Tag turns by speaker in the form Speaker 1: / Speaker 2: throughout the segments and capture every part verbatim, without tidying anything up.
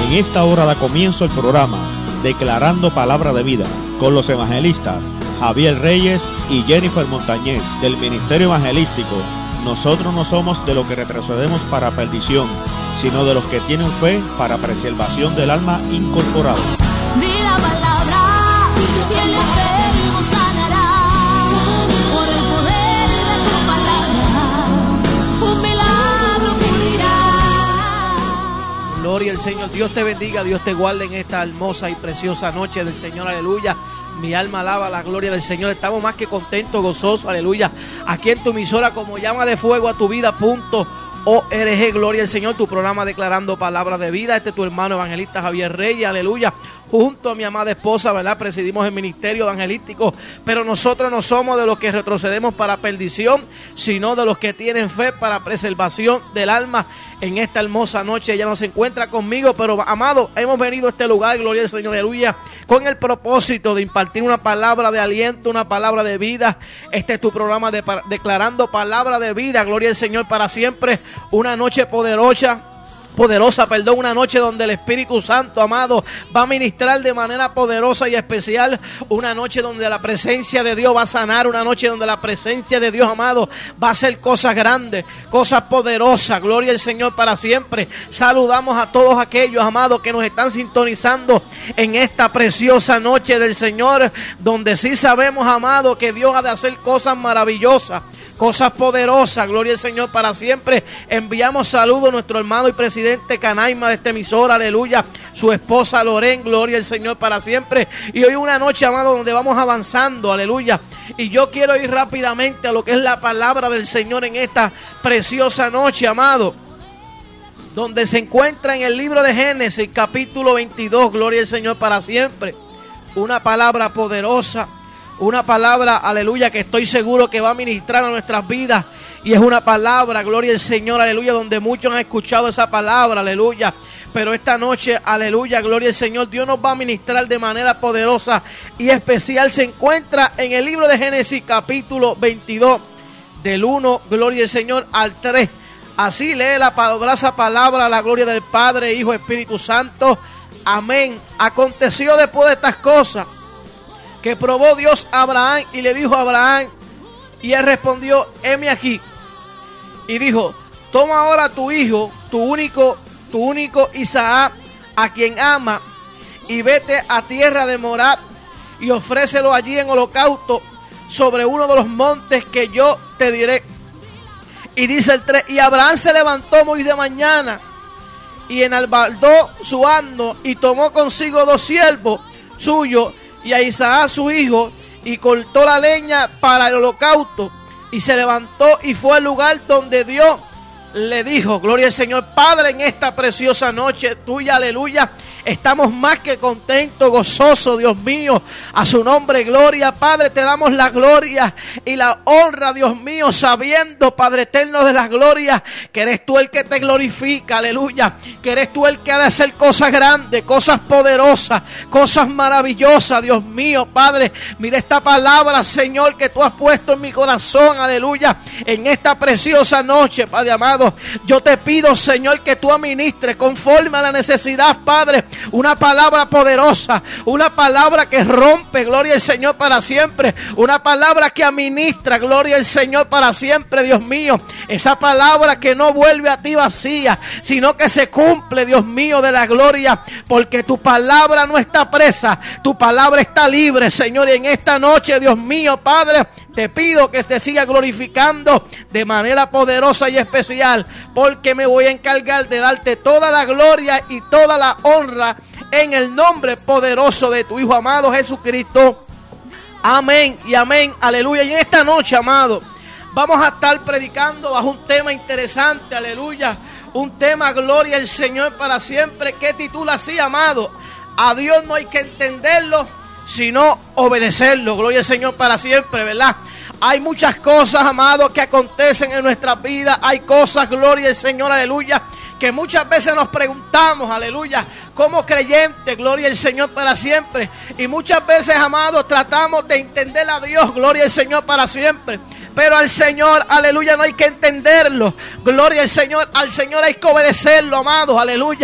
Speaker 1: En esta hora da comienzo el programa Declarando Palabra de Vida con los evangelistas Javier Reyes y Jennifer Montañez del Ministerio Evangelístico. Nosotros no somos de los que retrocedemos para perdición, sino de los que tienen fe para preservación del alma incorporada.
Speaker 2: Di la palabra y el enfermo sanará. Por el poder de tu palabra, un milagro ocurrirá.
Speaker 3: Gloria al Señor. Dios te bendiga, Dios te guarde en esta hermosa y preciosa noche del Señor. Aleluya. Mi alma alaba la gloria del Señor. Estamos más que contentos, gozosos, aleluya. Aquí en tu emisora como llama de fuego a tu vida punto org. Gloria al Señor, tu programa Declarando Palabra de Vida. Este es tu hermano evangelista Javier Reyes, aleluya. Junto a mi amada esposa, ¿verdad? Presidimos el ministerio evangelístico, pero nosotros no somos de los que retrocedemos para perdición, sino de los que tienen fe para preservación del alma. En esta hermosa noche ella no se encuentra conmigo, pero amado, hemos venido a este lugar, gloria al Señor, aleluya, con el propósito de impartir una palabra de aliento, una palabra de vida. Este es tu programa de, Declarando Palabra de Vida, gloria al Señor para siempre. Una noche poderosa. Poderosa, perdón, una noche donde el Espíritu Santo, amado, va a ministrar de manera poderosa y especial. Una noche donde la presencia de Dios va a sanar. Una noche donde la presencia de Dios, amado, va a hacer cosas grandes, cosas poderosas. Gloria al Señor para siempre. Saludamos a todos aquellos, amados, que nos están sintonizando en esta preciosa noche del Señor, donde sí sabemos, amado, que Dios ha de hacer cosas maravillosas, cosas poderosas. Gloria al Señor para siempre. Enviamos saludos a nuestro hermano y presidente Canaima de esta emisora, aleluya, su esposa Loren, gloria al Señor para siempre. Y hoy una noche, amado, donde vamos avanzando, aleluya. Y yo quiero ir rápidamente a lo que es la palabra del Señor en esta preciosa noche, amado, donde se encuentra en el libro de Génesis, capítulo veintidós, gloria al Señor para siempre. Una palabra poderosa, una palabra, aleluya, que estoy seguro que va a ministrar a nuestras vidas. Y es una palabra, gloria al Señor, aleluya, donde muchos han escuchado esa palabra, aleluya. Pero esta noche, aleluya, gloria al Señor, Dios nos va a ministrar de manera poderosa y especial. Se encuentra en el libro de Génesis, capítulo veintidós, del uno, gloria al Señor, al tres. Así lee la poderosa palabra, la gloria del Padre, Hijo, Espíritu Santo. Amén. Aconteció después de estas cosas que probó Dios a Abraham y le dijo a Abraham, y él respondió, heme aquí. Y dijo, toma ahora tu hijo, tu único, tu único Isaac, a quien ama, y vete a tierra de Moab, y ofrécelo allí en holocausto sobre uno de los montes que yo te diré. Y dice el tres, y Abraham se levantó muy de mañana, y enalbardó su asno, y tomó consigo dos siervos suyos, y a Isaac su hijo, y cortó la leña para el holocausto, y se levantó y fue al lugar donde Dios le dijo. Gloria al Señor. Padre, en esta preciosa noche tuya, aleluya, estamos más que contentos, gozosos, Dios mío, a su nombre, gloria. Padre, te damos la gloria y la honra, Dios mío, sabiendo, Padre eterno de las glorias, que eres tú el que te glorifica, aleluya, que eres tú el que ha de hacer cosas grandes, cosas poderosas, cosas maravillosas, Dios mío, Padre. Mira esta palabra, Señor, que tú has puesto en mi corazón, aleluya, en esta preciosa noche, Padre amado. Yo te pido, Señor, que tú administres conforme a la necesidad, Padre, una palabra poderosa, una palabra que rompe, gloria al Señor para siempre, una palabra que administra, gloria al Señor para siempre, Dios mío, esa palabra que no vuelve a ti vacía, sino que se cumple, Dios mío, de la gloria, porque tu palabra no está presa, tu palabra está libre, Señor, y en esta noche, Dios mío, Padre, te pido que te siga glorificando de manera poderosa y especial, porque me voy a encargar de darte toda la gloria y toda la honra en el nombre poderoso de tu Hijo amado Jesucristo. Amén y amén, aleluya. Y en esta noche, amado, vamos a estar predicando bajo un tema interesante, aleluya, un tema, gloria al Señor para siempre, que titula así, amado, a Dios no hay que entenderlo, sino obedecerlo. Gloria al Señor para siempre, ¿verdad? Hay muchas cosas, amados, que acontecen en nuestra vida. Hay cosas, gloria al Señor, aleluya, que muchas veces nos preguntamos, aleluya, como creyentes, gloria al Señor para siempre. Y muchas veces, amados, tratamos de entender a Dios, gloria al Señor para siempre. Pero al Señor, aleluya, no hay que entenderlo. Gloria al Señor, al Señor hay que obedecerlo, amados, aleluya.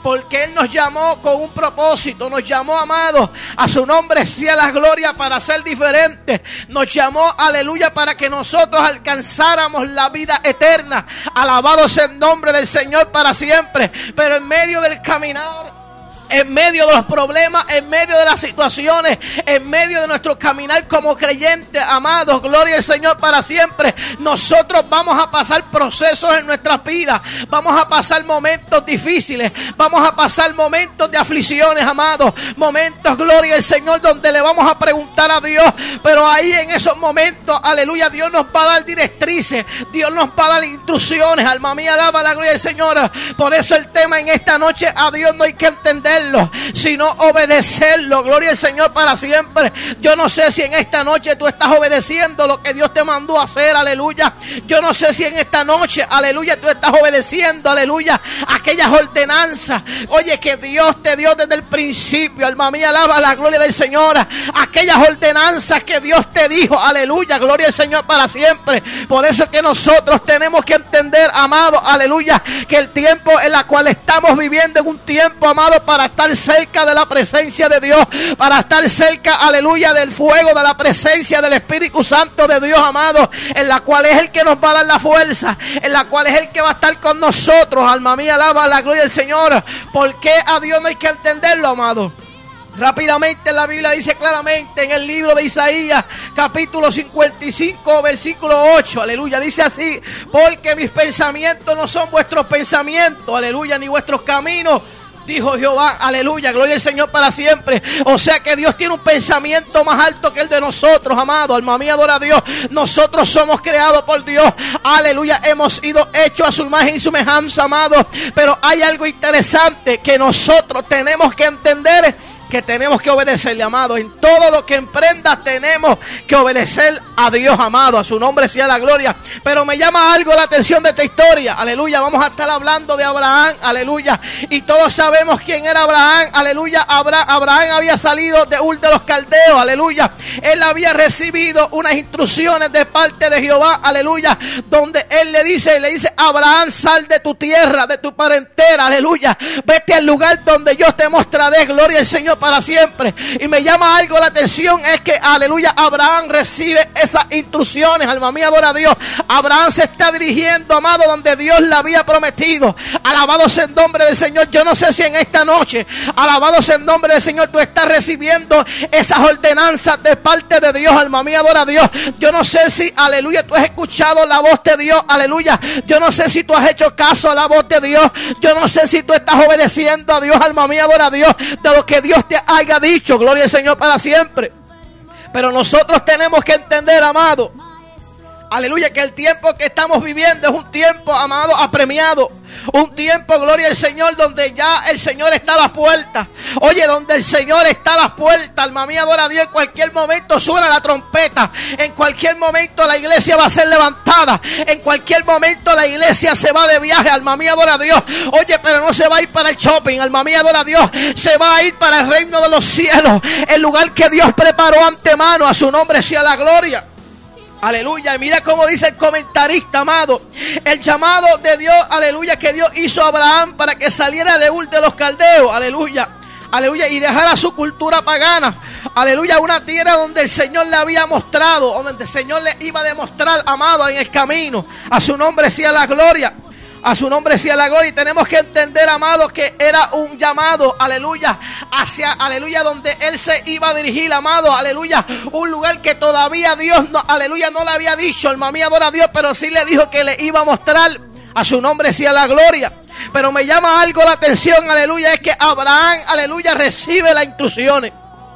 Speaker 3: porque Él nos llamó con un propósito, nos llamó, amados, a su nombre sea la gloria para ser diferentes, nos llamó, aleluya, para que nosotros alcanzáramos la vida eterna. Alabado sea el nombre del Señor para siempre. Pero en medio del caminar, en medio de los problemas, en medio de las situaciones, en medio de nuestro caminar como creyentes, amados, gloria al Señor para siempre, nosotros vamos a pasar procesos en nuestras vidas, vamos a pasar momentos difíciles, vamos a pasar momentos de aflicciones, amados, momentos, gloria al Señor, donde le vamos a preguntar a Dios, pero ahí en esos momentos, aleluya, Dios nos va a dar directrices, Dios nos va a dar instrucciones. Alma mía, alaba la gloria del Señor. Por eso el tema en esta noche, a Dios no hay que entender, sino obedecerlo. Gloria al Señor para siempre. Yo no sé si en esta noche tú estás obedeciendo lo que Dios te mandó a hacer, aleluya. Yo no sé si en esta noche, aleluya, tú estás obedeciendo, aleluya, aquellas ordenanzas, oye, que Dios te dio desde el principio. Alma mía, alaba la gloria del Señor. Aquellas ordenanzas que Dios te dijo, aleluya, gloria al Señor para siempre. Por eso es que nosotros tenemos que entender, amado, aleluya, que el tiempo en el cual estamos viviendo es un tiempo, amado, para estar cerca de la presencia de Dios, para estar cerca, aleluya, del fuego, de la presencia del Espíritu Santo de Dios, amado, en la cual es el que nos va a dar la fuerza, en la cual es el que va a estar con nosotros. Alma mía, alaba la gloria del Señor. ¿Por qué a Dios no hay que entenderlo, amado? Rápidamente la Biblia dice claramente en el libro de Isaías, capítulo cincuenta y cinco, versículo ocho, aleluya, dice así: porque mis pensamientos no son vuestros pensamientos, aleluya, ni vuestros caminos, dijo Jehová, aleluya, gloria al Señor para siempre. O sea que Dios tiene un pensamiento más alto que el de nosotros, amado. Alma mía, adora a Dios. Nosotros somos creados por Dios, aleluya, hemos sido hechos a su imagen y semejanza, amado. Pero hay algo interesante que nosotros tenemos que entender, que tenemos que obedecerle, amado. En todo lo que emprendas tenemos que obedecer a Dios, amado. A su nombre sea la gloria. Pero me llama algo la atención de esta historia, aleluya. Vamos a estar hablando de Abraham, aleluya. Y todos sabemos quién era Abraham, aleluya. Abra- Abraham había salido de Ur de los Caldeos, aleluya. Él había recibido unas instrucciones de parte de Jehová, aleluya, donde él le dice, le dice: Abraham, sal de tu tierra, de tu parentela, aleluya. Vete al lugar donde yo te mostraré, gloria al Señor para siempre. Y me llama algo la atención, es que, aleluya, Abraham recibe esas instrucciones. Alma mía, adora a Dios. Abraham se está dirigiendo, amado, donde Dios le había prometido. Alabado sea el nombre del Señor. Yo no sé si en esta noche, alabado sea el nombre del Señor, tú estás recibiendo esas ordenanzas de parte de Dios. Alma mía, adora a Dios. Yo no sé si, aleluya, tú has escuchado la voz de Dios, aleluya. Yo no sé si tú has hecho caso a la voz de Dios. Yo no sé si tú estás obedeciendo a Dios. Alma mía, adora a Dios, de lo que Dios te haya dicho, gloria al Señor para siempre. Pero nosotros tenemos que entender, amado, aleluya, que el tiempo que estamos viviendo es un tiempo, amado, apremiado. Un tiempo, gloria al Señor, donde ya el Señor está a las puertas. Oye, donde el Señor está a las puertas. Alma mía, adora a Dios. En cualquier momento suena la trompeta. En cualquier momento la iglesia va a ser levantada. En cualquier momento la iglesia se va de viaje. Alma mía, adora a Dios. Oye, pero no se va a ir para el shopping. Alma mía, adora a Dios. Se va a ir para el reino de los cielos. El lugar que Dios preparó antemano. A su nombre sea la gloria. Aleluya, y mira cómo dice el comentarista, amado. El llamado de Dios, aleluya, que Dios hizo a Abraham para que saliera de Ur de los Caldeos, aleluya, aleluya, y dejara su cultura pagana, aleluya, una tierra donde el Señor le había mostrado, donde el Señor le iba a demostrar, amado, en el camino. A su nombre sea la gloria. A su nombre sea la gloria. Y tenemos que entender, amado, que era un llamado, aleluya, hacia, aleluya, donde él se iba a dirigir, amado, aleluya, un lugar que todavía Dios, no, aleluya, no le había dicho. Alma mía, adora a Dios, pero sí le dijo que le iba a mostrar. A su nombre sea la gloria. Pero me llama algo la atención, aleluya, es que Abraham, aleluya, recibe las instrucciones.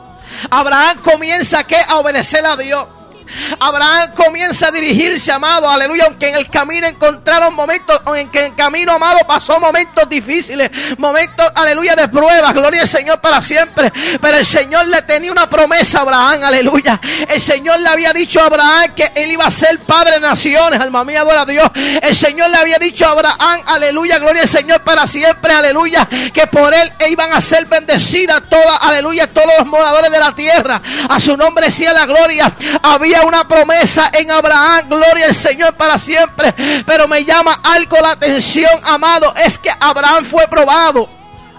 Speaker 3: Abraham comienza ¿qué? a obedecer a Dios. Abraham comienza a dirigirse, amado, aleluya, aunque en el camino encontraron momentos, aunque en el camino, amado, pasó momentos difíciles, momentos, aleluya, de pruebas, gloria al Señor para siempre, pero el Señor le tenía una promesa a Abraham, aleluya. El Señor le había dicho a Abraham que él iba a ser padre de naciones. Alma mía, adora a Dios. El Señor le había dicho a Abraham, aleluya, gloria al Señor para siempre, aleluya, que por él iban a ser bendecidas todas, aleluya, todos los moradores de la tierra. A su nombre sea la gloria. Había una promesa en Abraham, gloria al Señor para siempre. Pero me llama algo la atención, amado, es que Abraham fue probado.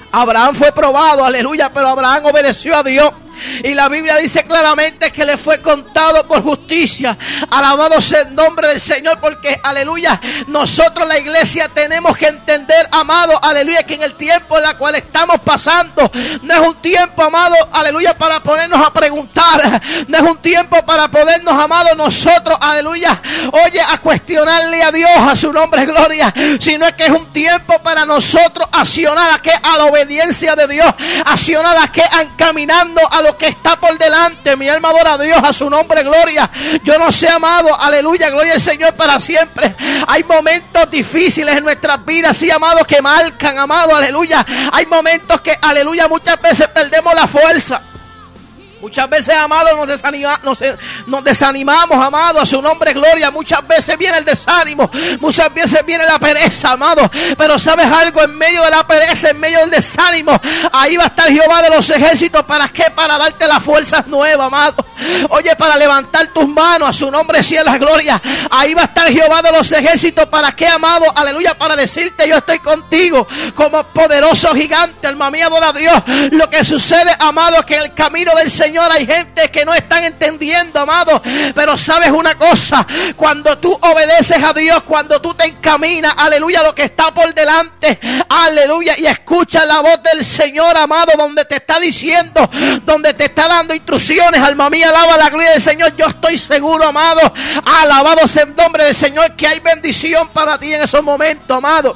Speaker 3: Abraham fue probado, aleluya, pero Abraham obedeció a Dios. Y la Biblia dice claramente que le fue contado por justicia. Alabado sea el nombre del Señor, porque, aleluya, nosotros la iglesia tenemos que entender, amado, aleluya, que en el tiempo en el cual estamos pasando, no es un tiempo, amado, aleluya, para ponernos a preguntar, no es un tiempo para podernos, amado, nosotros, aleluya, oye, a cuestionarle a Dios, a su nombre, gloria, sino es que es un tiempo para nosotros accionar a que a la obediencia de Dios, accionar a que encaminando a lo que está por delante. Mi alma adora a Dios, a su nombre, gloria. Yo no sé, amado, aleluya, gloria al Señor para siempre. Hay momentos difíciles en nuestras vidas, sí, amados, que marcan, amado, aleluya. Hay momentos que, aleluya, muchas veces perdemos la fuerza. Muchas veces, amados, nos, desanima, nos, nos desanimamos, amados, a su nombre, gloria. Muchas veces viene el desánimo, muchas veces viene la pereza, amados. Pero ¿sabes algo? En medio de la pereza, en medio del desánimo, ahí va a estar Jehová de los ejércitos. ¿Para qué? Para darte las fuerzas nuevas, amado. Oye, para levantar tus manos, a su nombre sea la gloria. Ahí va a estar Jehová de los ejércitos. ¿Para qué, amado? Aleluya, para decirte: yo estoy contigo como poderoso gigante. Alma mía, adora a Dios. Lo que sucede, amado, es que en el camino del Señor Señor, hay gente que no están entendiendo, amado. Pero sabes una cosa, cuando tú obedeces a Dios, cuando tú te encaminas, aleluya, lo que está por delante, aleluya, y escuchas la voz del Señor, amado, donde te está diciendo, donde te está dando instrucciones, alma mía, alaba la gloria del Señor. Yo estoy seguro, amado, alabado sea el nombre del Señor, que hay bendición para ti en esos momentos, amado.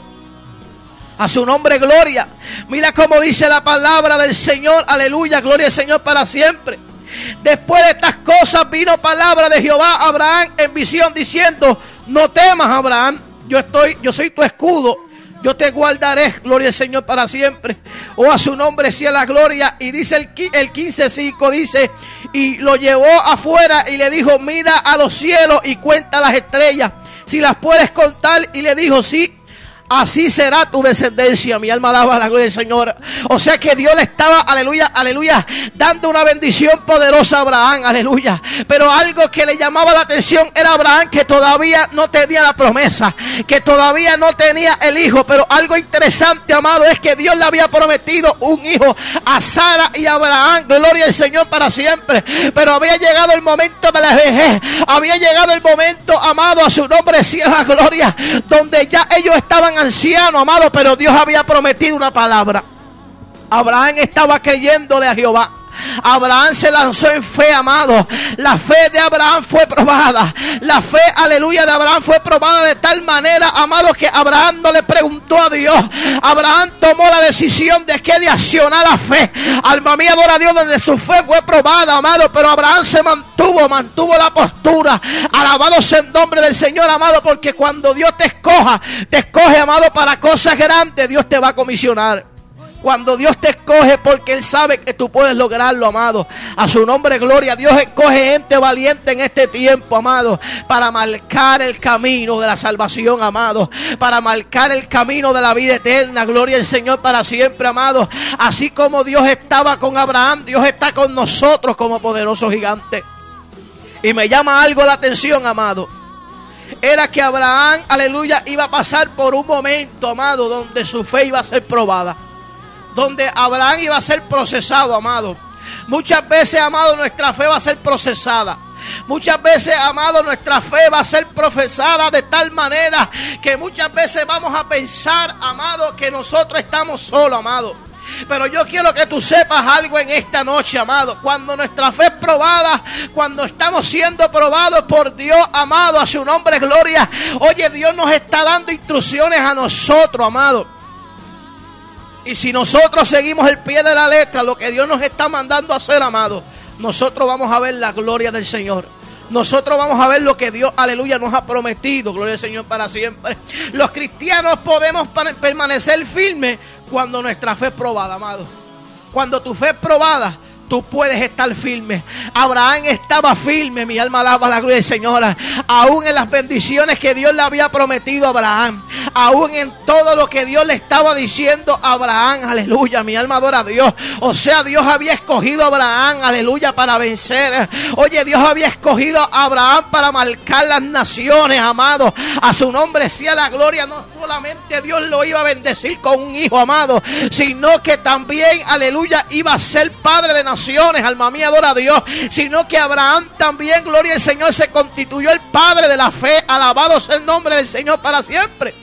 Speaker 3: A su nombre, gloria. Mira cómo dice la palabra del Señor. Aleluya, gloria al Señor para siempre. Después de estas cosas vino palabra de Jehová a Abraham en visión diciendo: no temas, Abraham, yo estoy, yo soy tu escudo, yo te guardaré, gloria al Señor para siempre. Oh, a su nombre sea la gloria. Y dice el, el quince cinco, dice: y lo llevó afuera y le dijo: mira a los cielos y cuenta las estrellas, si las puedes contar. Y le dijo: sí, así será tu descendencia. Mi alma alaba la gloria del Señor. O sea que Dios le estaba, aleluya, aleluya, dando una bendición poderosa a Abraham, aleluya. Pero algo que le llamaba la atención era Abraham, que todavía no tenía la promesa, que todavía no tenía el hijo. Pero algo interesante, amado, es que Dios le había prometido un hijo a Sara y a Abraham, gloria al Señor para siempre. Pero había llegado el momento de la vejez, había llegado el momento, amado, a su nombre sea la gloria, donde ya ellos estaban anciano, amado, pero Dios había prometido una palabra. Abraham estaba creyéndole a Jehová. Abraham se lanzó en fe, amado. La fe de Abraham fue probada. La fe, aleluya, de Abraham fue probada de tal manera, amado, que Abraham no le preguntó a Dios. Abraham tomó la decisión de que de accionar la fe. Alma mía, adora a Dios, donde su fe fue probada, amado. Pero Abraham se mantuvo, mantuvo la postura. Alabado sea el nombre del Señor, amado, porque cuando Dios te escoja, te escoge, amado, para cosas grandes, Dios te va a comisionar. Cuando Dios te escoge, porque Él sabe que tú puedes lograrlo, amado. A su nombre, gloria. Dios escoge gente valiente en este tiempo, amado, para marcar el camino de la salvación, amado, para marcar el camino de la vida eterna. Gloria al Señor para siempre, amado. Así como Dios estaba con Abraham, Dios está con nosotros como poderoso gigante. Y me llama algo la atención, amado. Era que Abraham, aleluya, iba a pasar por un momento, amado, donde su fe iba a ser probada, donde Abraham iba a ser procesado, amado. Muchas veces, amado, nuestra fe va a ser procesada. Muchas veces, amado, nuestra fe va a ser profesada de tal manera que muchas veces vamos a pensar, amado, que nosotros estamos solos, amado. Pero yo quiero que tú sepas algo en esta noche, amado. Cuando nuestra fe es probada, cuando estamos siendo probados por Dios, amado, a su nombre, gloria. Oye, Dios nos está dando instrucciones a nosotros, amado. Y si nosotros seguimos el pie de la letra, lo que Dios nos está mandando a hacer, amado, nosotros vamos a ver la gloria del Señor. Nosotros vamos a ver lo que Dios, aleluya, nos ha prometido. Gloria al Señor para siempre. Los cristianos podemos permanecer firmes cuando nuestra fe es probada, amado. Cuando tu fe es probada, tú puedes estar firme. Abraham estaba firme, mi alma alaba la gloria del Señor, aún en las bendiciones que Dios le había prometido a Abraham, aún en todo lo que Dios le estaba diciendo a Abraham, aleluya, mi alma adora a Dios. O sea, Dios había escogido a Abraham, aleluya, para vencer. Oye, Dios había escogido a Abraham para marcar las naciones, amado. A su nombre sea la gloria. No solamente Dios lo iba a bendecir con un hijo, amado, sino que también, aleluya, iba a ser padre de naciones, alma mía, adora a Dios. Sino que Abraham también, gloria al Señor, se constituyó el padre de la fe. Alabado sea el nombre del Señor para siempre.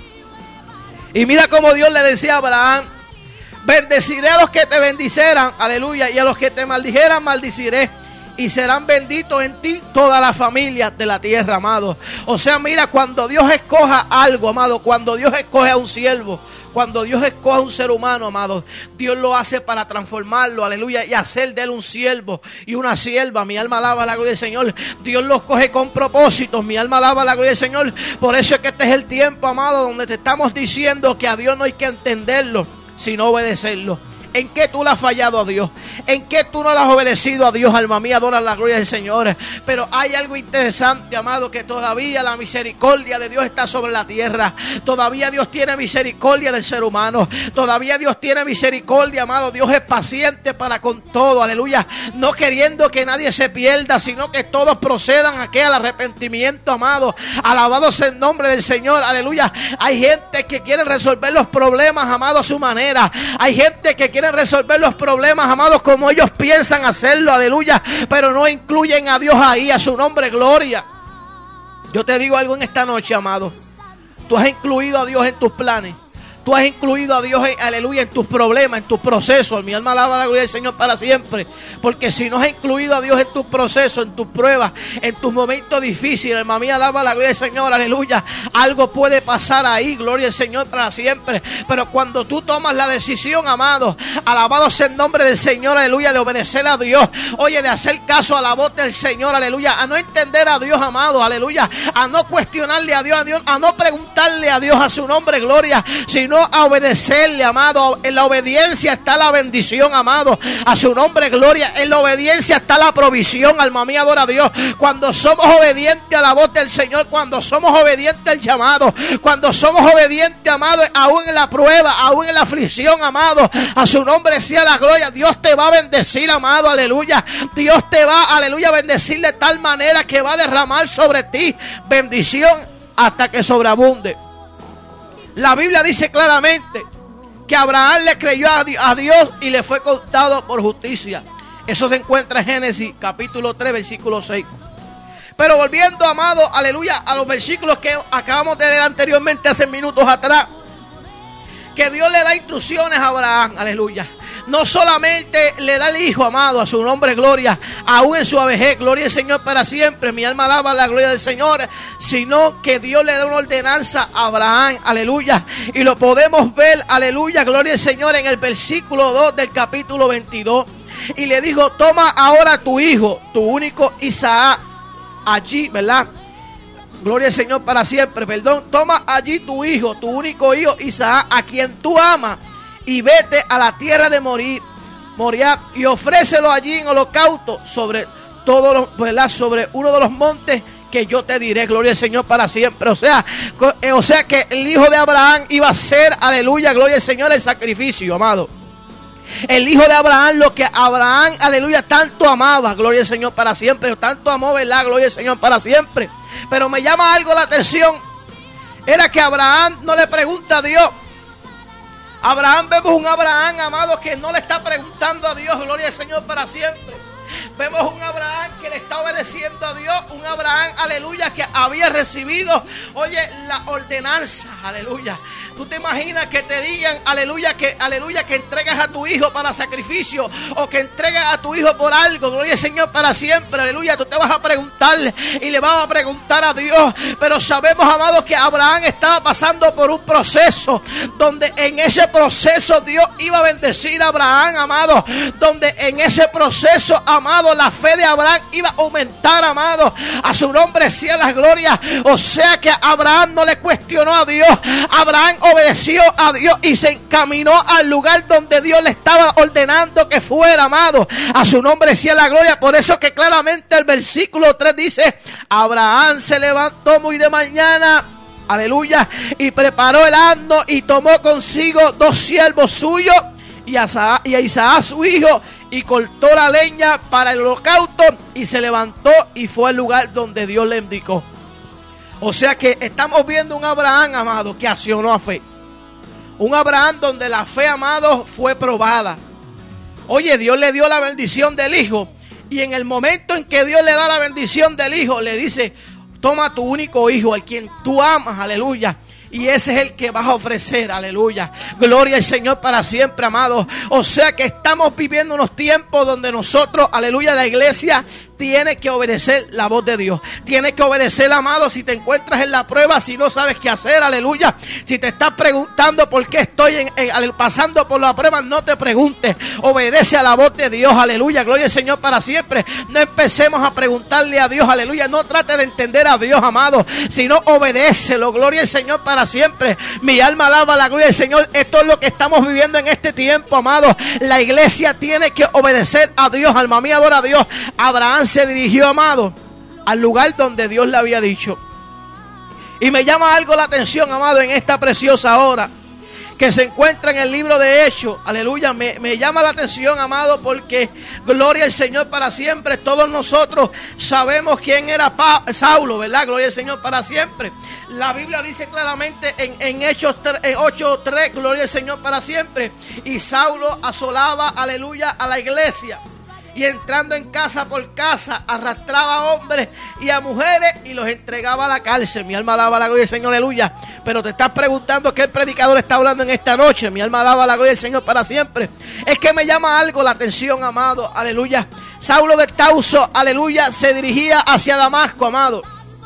Speaker 3: Y mira cómo Dios le decía a Abraham: bendeciré a los que te bendiceran, aleluya, y a los que te maldijeran, maldiciré. Y serán benditos en ti todas las familias de la tierra, amado. O sea, mira, cuando Dios escoja algo, amado, cuando Dios escoge a un siervo, cuando Dios escoge a un ser humano, amado, Dios lo hace para transformarlo, aleluya, y hacer de él un siervo y una sierva. Mi alma alaba la gloria del Señor. Dios lo escoge con propósitos, mi alma alaba la gloria del Señor. Por eso es que este es el tiempo, amado, donde te estamos diciendo que a Dios no hay que entenderlo, sino obedecerlo. ¿En qué tú le has fallado a Dios? ¿En qué tú no le has obedecido a Dios? Alma mía, adora la gloria del Señor. Pero hay algo interesante, amado, que todavía la misericordia de Dios está sobre la tierra. Todavía Dios tiene misericordia del ser humano. Todavía Dios tiene misericordia, amado. Dios es paciente para con todo, aleluya. No queriendo que nadie se pierda, sino que todos procedan a que al arrepentimiento, amado. Alabado sea el nombre del Señor, aleluya. Hay gente que quiere resolver los problemas, amado, a su manera. Hay gente que quiere resolver los problemas, amados, como ellos piensan hacerlo, aleluya, pero no incluyen a Dios ahí. A su nombre gloria. Yo te digo algo en esta noche, amado. Tú has incluido a Dios en tus planes. Tú has incluido a Dios, en, aleluya, en tus problemas, en tus procesos. Mi alma alaba la gloria del Señor para siempre. Porque si no has incluido a Dios en tus procesos, en tus pruebas, en tus momentos difíciles, alma mía, alaba la gloria del Señor, aleluya, algo puede pasar ahí, gloria al Señor para siempre. Pero cuando tú tomas la decisión, amado, alabado sea el nombre del Señor, aleluya, de obedecer a Dios, oye, de hacer caso a la voz del Señor, aleluya, a no entender a Dios, amado, aleluya, a no cuestionarle a Dios, a Dios, a no preguntarle a Dios a su nombre, gloria, sino a obedecerle, amado. En la obediencia está la bendición, amado, a su nombre, gloria. En la obediencia está la provisión, alma mía, adora a Dios. Cuando somos obedientes a la voz del Señor, cuando somos obedientes al llamado, cuando somos obedientes, amado, aún en la prueba, aún en la aflicción, amado, a su nombre sea la gloria. Dios te va a bendecir, amado, aleluya. Dios te va, aleluya, a bendecir de tal manera que va a derramar sobre ti bendición hasta que sobreabunde. La Biblia dice claramente que Abraham le creyó a Dios y le fue contado por justicia. Eso se encuentra en Génesis capítulo tres, versículo seis. Pero volviendo, amado, aleluya, a los versículos que acabamos de leer anteriormente hace minutos atrás, que Dios le da instrucciones a Abraham, aleluya. No solamente le da el hijo, amado, a su nombre, gloria, aún en su vejez, gloria al Señor para siempre, mi alma alaba la gloria del Señor, sino que Dios le da una ordenanza a Abraham, aleluya, y lo podemos ver, aleluya, gloria al Señor, en el versículo dos del capítulo veintidós, y le dijo: toma ahora tu hijo, tu único Isaac, allí, ¿verdad? Gloria al Señor para siempre, perdón, toma allí tu hijo, tu único hijo Isaac, a quien tú amas, y vete a la tierra de Morí, Moriah, y ofrécelo allí en holocausto sobre todos los, ¿verdad? Sobre uno de los montes que yo te diré, gloria al Señor para siempre. O sea, o sea que el hijo de Abraham iba a ser, aleluya, gloria al Señor, el sacrificio, amado. El hijo de Abraham, lo que Abraham, aleluya, tanto amaba, gloria al Señor para siempre, tanto amó, ¿verdad? Gloria al Señor para siempre. Pero me llama algo la atención, era que Abraham no le pregunta a Dios. Abraham, vemos un Abraham, amado, que no le está preguntando a Dios, gloria al Señor para siempre. Vemos un Abraham que le está obedeciendo a Dios, un Abraham, aleluya, que había recibido, oye, la ordenanza, aleluya. Tú te imaginas que te digan, aleluya, que aleluya, que entregas a tu hijo para sacrificio, o que entregas a tu hijo por algo, gloria al Señor para siempre, aleluya. Tú te vas a preguntar y le vas a preguntar a Dios, pero sabemos, amados, que Abraham estaba pasando por un proceso, donde en ese proceso Dios iba a bendecir a Abraham, amado, donde en ese proceso, amado, la fe de Abraham iba a aumentar, amado, a su nombre sea la gloria. O sea que Abraham no le cuestionó a Dios, Abraham obedeció a Dios y se encaminó al lugar donde Dios le estaba ordenando que fuera, amado. A su nombre sea la gloria. Por eso que claramente el versículo tres dice: Abraham se levantó muy de mañana, aleluya, y preparó el asno y tomó consigo dos siervos suyos y a, Isaac, y a Isaac su hijo, y cortó la leña para el holocausto y se levantó y fue al lugar donde Dios le indicó. O sea que estamos viendo un Abraham, amado, que accionó a fe. Un Abraham donde la fe, amado, fue probada. Oye, Dios le dio la bendición del hijo. Y en el momento en que Dios le da la bendición del hijo, le dice: toma tu único hijo, al quien tú amas, aleluya. Y ese es el que vas a ofrecer, aleluya. Gloria al Señor para siempre, amado. O sea que estamos viviendo unos tiempos donde nosotros, aleluya, la iglesia tiene que obedecer la voz de Dios. Tiene que obedecer, amado. Si te encuentras en la prueba, si no sabes qué hacer, aleluya. Si te estás preguntando por qué estoy en, en, pasando por la prueba, no te preguntes. Obedece a la voz de Dios, aleluya. Gloria al Señor para siempre. No empecemos a preguntarle a Dios, aleluya. No trate de entender a Dios, amado, sino obedécelo. Gloria al Señor para siempre. Mi alma alaba la gloria del Señor. Esto es lo que estamos viviendo en este tiempo, amado. La iglesia tiene que obedecer a Dios. Alma mía, adora a Dios. Abraham se dirigió, amado, al lugar donde Dios le había dicho. Y me llama algo la atención, amado, en esta preciosa hora que se encuentra en el libro de Hechos. Aleluya, me, me llama la atención, amado, porque gloria al Señor para siempre. Todos nosotros sabemos quién era pa Saulo, ¿verdad? Gloria al Señor para siempre. La Biblia dice claramente en, en Hechos ocho tres, gloria al Señor para siempre. Y Saulo asolaba, aleluya, a la iglesia. Y entrando en casa por casa, arrastraba a hombres y a mujeres y los entregaba a la cárcel. Mi alma alaba la gloria del Señor, aleluya. Pero te estás preguntando qué el predicador está hablando en esta noche. Mi alma alaba la gloria del Señor para siempre. Es que me llama algo la atención, amado, aleluya. Saulo de Tarso, aleluya, se dirigía hacia Damasco, amado.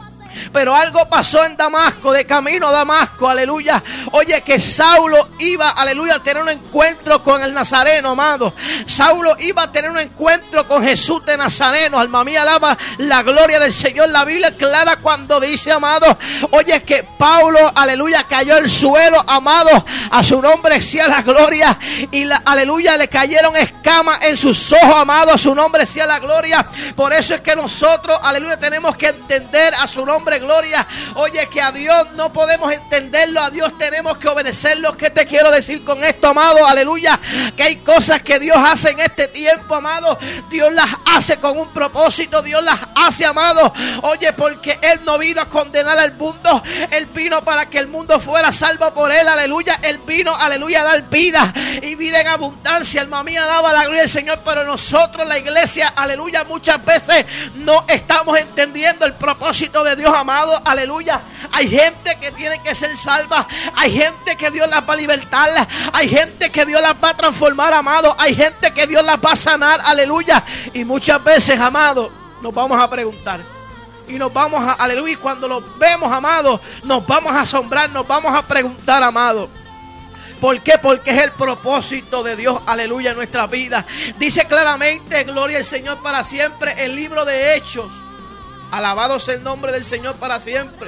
Speaker 3: Pero algo pasó en Damasco, de camino a Damasco, aleluya. Oye, que Saulo iba, aleluya, a tener un encuentro con el Nazareno, amado. Saulo iba a tener un encuentro con Jesús de Nazareno. Alma mía, alaba la gloria del Señor. La Biblia es clara cuando dice, amado, oye, que Pablo, aleluya, cayó al suelo, amado. A su nombre sea la gloria. Y la, aleluya, le cayeron escamas en sus ojos, amado. A su nombre sea la gloria. Por eso es que nosotros, aleluya, tenemos que entender a su nombre, gloria. Oye, que a Dios no podemos entenderlo, a Dios tenemos que obedecerlo. ¿Qué te quiero decir con esto, amado? Aleluya, que hay cosas que Dios hace en este tiempo, amado. Dios las hace con un propósito, Dios las hace, amado. Oye, porque Él no vino a condenar al mundo, Él vino para que el mundo fuera salvo por Él, aleluya. Él vino, aleluya, a dar vida y vida en abundancia. Alma mía, alaba la gloria del Señor. Pero nosotros, la iglesia, aleluya, muchas veces no estamos entendiendo el propósito de Dios, amado, aleluya. Hay gente que tiene que ser salva, hay gente que Dios las va a libertar, hay gente que Dios las va a transformar, amado, hay gente que Dios las va a sanar, aleluya. Y muchas veces, amado, nos vamos a preguntar y nos vamos a, aleluya, y cuando lo vemos, amado, nos vamos a asombrar, nos vamos a preguntar, amado, ¿por qué? Porque es el propósito de Dios, aleluya, en nuestra vida. Dice claramente, gloria al Señor para siempre, el libro de Hechos. Alabado sea el nombre del Señor para siempre.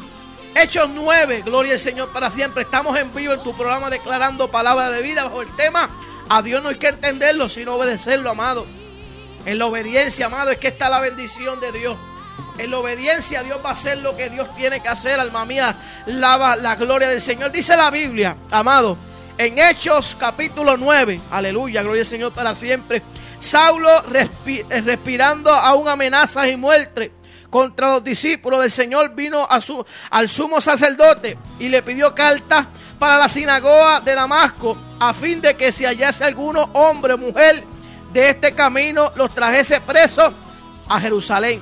Speaker 3: Hechos nueve, gloria al Señor para siempre. Estamos en vivo en tu programa Declarando Palabra de Vida, bajo el tema: a Dios no hay que entenderlo, sino obedecerlo, amado. En la obediencia, amado, es que está la bendición de Dios. En la obediencia Dios va a hacer lo que Dios tiene que hacer. Alma mía, alaba la gloria del Señor. Dice la Biblia, amado, en Hechos capítulo nueve, aleluya, gloria al Señor para siempre. Saulo respi respirando aún amenazas y muerte contra los discípulos del Señor, vino a su, al sumo sacerdote y le pidió cartas para la sinagoga de Damasco, a fin de que si hallase alguno hombre o mujer de este camino, los trajese presos a Jerusalén.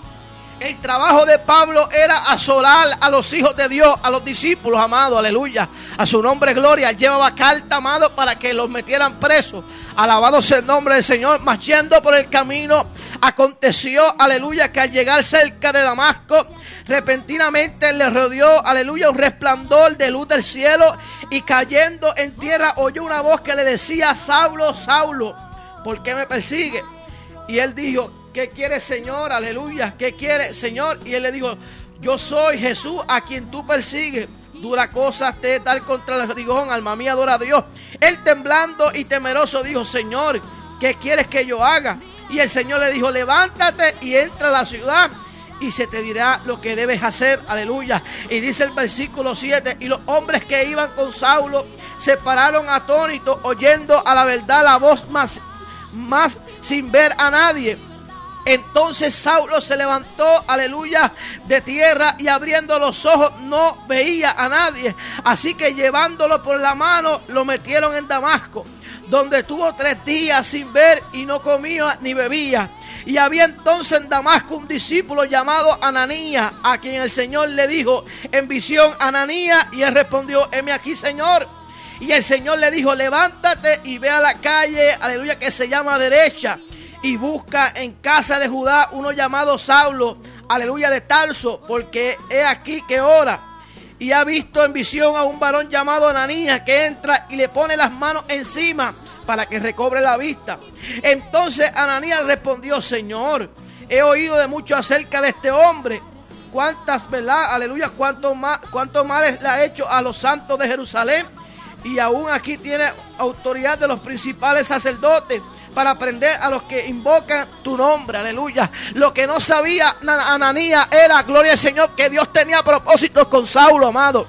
Speaker 3: El trabajo de Pablo era asolar a los hijos de Dios, a los discípulos, amado, aleluya. A su nombre, gloria. Él llevaba carta, amado, para que los metieran presos. Alabado sea el nombre del Señor. Mas yendo por el camino, aconteció, aleluya, que al llegar cerca de Damasco, repentinamente le rodeó, aleluya, un resplandor de luz del cielo. Y cayendo en tierra, oyó una voz que le decía: Saulo, Saulo, ¿por qué me persigue? Y él dijo: ¿qué quiere, Señor? Aleluya. ¿Qué quiere, Señor? Y él le dijo: yo soy Jesús a quien tú persigues. Dura cosa te dar contra el aguijón, alma mía, adora a Dios. Él temblando y temeroso dijo, Señor, ¿qué quieres que yo haga? Y el Señor le dijo, levántate y entra a la ciudad y se te dirá lo que debes hacer. Aleluya. Y dice el versículo siete, y los hombres que iban con Saulo se pararon atónitos, oyendo a la verdad la voz más, más sin ver a nadie. Entonces Saulo se levantó, aleluya, de tierra y abriendo los ojos no veía a nadie. Así que llevándolo por la mano lo metieron en Damasco, donde estuvo tres días sin ver y no comía ni bebía. Y había entonces en Damasco un discípulo llamado Ananías, a quien el Señor le dijo en visión, Ananías, y él respondió, heme aquí, Señor. Y el Señor le dijo, levántate y ve a la calle, aleluya, que se llama Derecha, y busca en casa de Judá uno llamado Saulo, aleluya, de Tarso, porque he aquí que ora. Y ha visto en visión a un varón llamado Ananías que entra y le pone las manos encima para que recobre la vista. Entonces Ananías respondió, Señor, he oído de mucho acerca de este hombre. Cuántas, ¿verdad? Aleluya, cuántos ma- cuántos males le ha hecho a los santos de Jerusalén. Y aún aquí tiene autoridad de los principales sacerdotes para prender a los que invocan tu nombre, aleluya. Lo que no sabía Ananías era, gloria al Señor, que Dios tenía propósitos con Saulo, amado.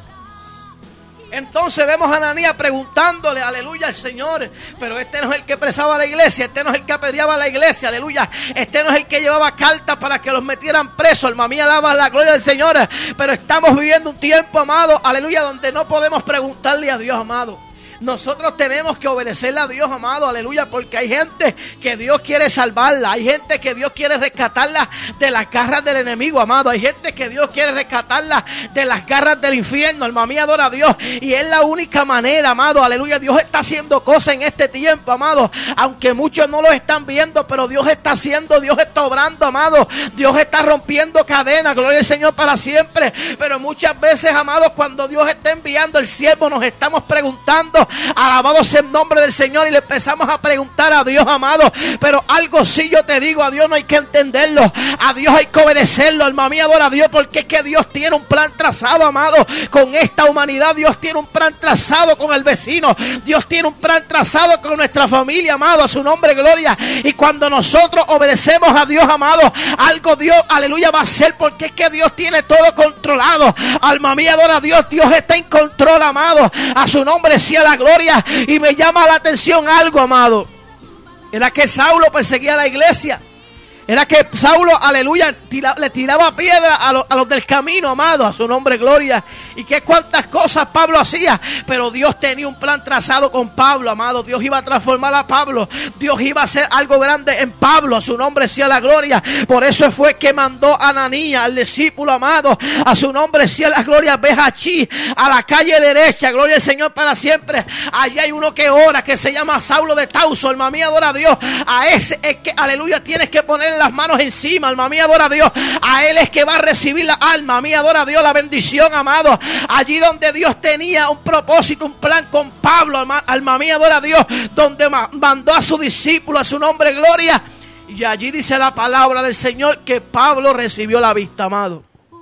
Speaker 3: Entonces vemos a Ananías preguntándole, aleluya, al Señor, pero este no es el que presaba la iglesia, este no es el que apedreaba la iglesia, aleluya, este no es el que llevaba cartas para que los metieran presos, alma mía, alaba la gloria del Señor. Pero estamos viviendo un tiempo, amado, aleluya, donde no podemos preguntarle a Dios, amado. Nosotros tenemos que obedecerle a Dios, amado, aleluya, porque hay gente que Dios quiere salvarla, hay gente que Dios quiere rescatarla de las garras del enemigo, amado, hay gente que Dios quiere rescatarla de las garras del infierno, alma mía, adora a Dios, y es la única manera, amado, aleluya. Dios está haciendo cosas en este tiempo, amado, aunque muchos no lo están viendo, pero Dios está haciendo, Dios está obrando, amado, Dios está rompiendo cadenas, gloria al Señor para siempre. Pero muchas veces, amados, cuando Dios está enviando el siervo, nos estamos preguntando, alabado sea el nombre del Señor, y le empezamos a preguntar a Dios, amado. Pero algo sí yo te digo, a Dios no hay que entenderlo, a Dios hay que obedecerlo, alma mía, adora a Dios, porque es que Dios tiene un plan trazado, amado, con esta humanidad. Dios tiene un plan trazado con el vecino, Dios tiene un plan trazado con nuestra familia, amado, a su nombre, gloria. Y cuando nosotros obedecemos a Dios, amado, algo Dios, aleluya, va a hacer, porque es que Dios tiene todo controlado, alma mía, adora a Dios. Dios está en control, amado, a su nombre sea la gloria. Y me llama la atención algo, amado, era que Saulo perseguía a la iglesia. Era que Saulo, aleluya, tira, le tiraba piedra a, lo, a los del camino, amado, a su nombre, gloria. Y que cuántas cosas Pablo hacía, pero Dios tenía un plan trazado con Pablo, amado. Dios iba a transformar a Pablo, Dios iba a hacer algo grande en Pablo, a su nombre sea la gloria. Por eso fue que mandó a Ananías, al discípulo, amado, a su nombre sea la gloria. Ve allí, a la calle derecha, gloria al Señor para siempre. Allí hay uno que ora, que se llama Saulo de Tarso, alma mía, adora a Dios. A ese es que, aleluya, tienes que poner las manos encima, alma mía, adora a Dios. A él es que va a recibir la alma mía, adora a Dios, la bendición, amado. Allí donde Dios tenía un propósito, un plan con Pablo, alma, alma mía, adora a Dios, donde mandó a su discípulo, a su nombre, gloria. Y allí dice la palabra del Señor que Pablo recibió la vista, amado.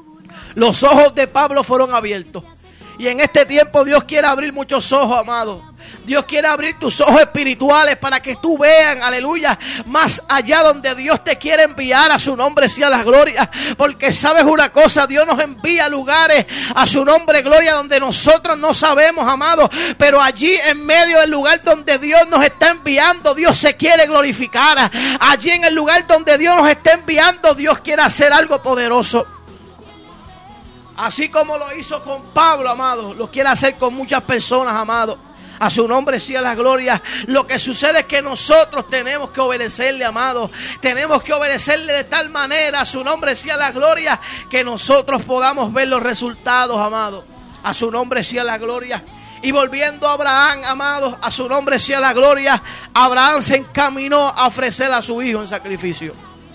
Speaker 3: Los ojos de Pablo fueron abiertos. Y en este tiempo Dios quiere abrir muchos ojos, amado. Dios quiere abrir tus ojos espirituales para que tú veas, aleluya, más allá donde Dios te quiere enviar, a su nombre sea la gloria. Porque sabes una cosa, Dios nos envía a lugares, a su nombre, gloria, donde nosotros no sabemos, amado. Pero allí en medio del lugar donde Dios nos está enviando, Dios se quiere glorificar. Allí en el lugar donde Dios nos está enviando, Dios quiere hacer algo poderoso. Así como lo hizo con Pablo, amado, lo quiere hacer con muchas personas, amado. A su nombre sea la gloria. Lo que sucede es que nosotros tenemos que obedecerle, amado. Tenemos que obedecerle de tal manera, a su nombre sea la gloria, que nosotros podamos ver los resultados, amado. A su nombre sea la gloria. Y volviendo a Abraham, amado, a su nombre sea la gloria, Abraham se encaminó a ofrecer a su hijo en sacrificio.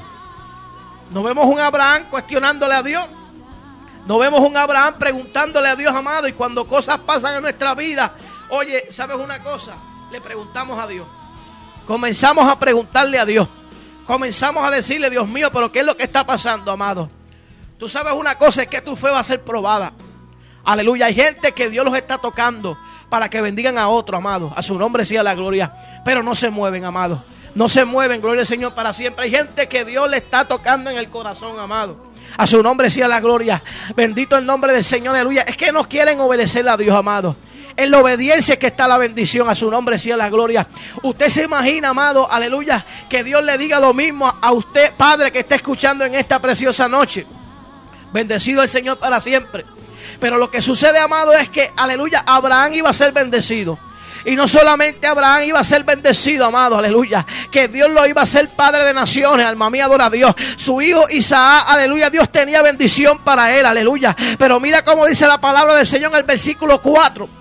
Speaker 3: No vemos un Abraham cuestionándole a Dios. No vemos un Abraham preguntándole a Dios, amado. Y cuando cosas pasan en nuestra vida, oye, ¿sabes una cosa? Le preguntamos a Dios. Comenzamos a preguntarle a Dios. Comenzamos a decirle, Dios mío, pero ¿qué es lo que está pasando, amado? Tú sabes una cosa, es que tu fe va a ser probada. Aleluya, hay gente que Dios los está tocando para que bendigan a otro, amado. A su nombre sea la gloria. Pero no se mueven, amado. No se mueven, gloria al Señor para siempre. Hay gente que Dios le está tocando en el corazón, amado. A su nombre sea la gloria. Bendito el nombre del Señor, aleluya. Es que no quieren obedecer a Dios, amado. En la obediencia es que está la bendición. A su nombre sea la gloria. Usted se imagina, amado, aleluya, que Dios le diga lo mismo a usted, padre, que está escuchando en esta preciosa noche. Bendecido el Señor para siempre. Pero lo que sucede, amado, es que, aleluya, Abraham iba a ser bendecido. Y no solamente Abraham iba a ser bendecido, amado, aleluya, que Dios lo iba a hacer padre de naciones, alma mía, adora a Dios. Su hijo Isaac, aleluya, Dios tenía bendición para él, aleluya. Pero mira cómo dice la palabra del Señor en el versículo cuatro.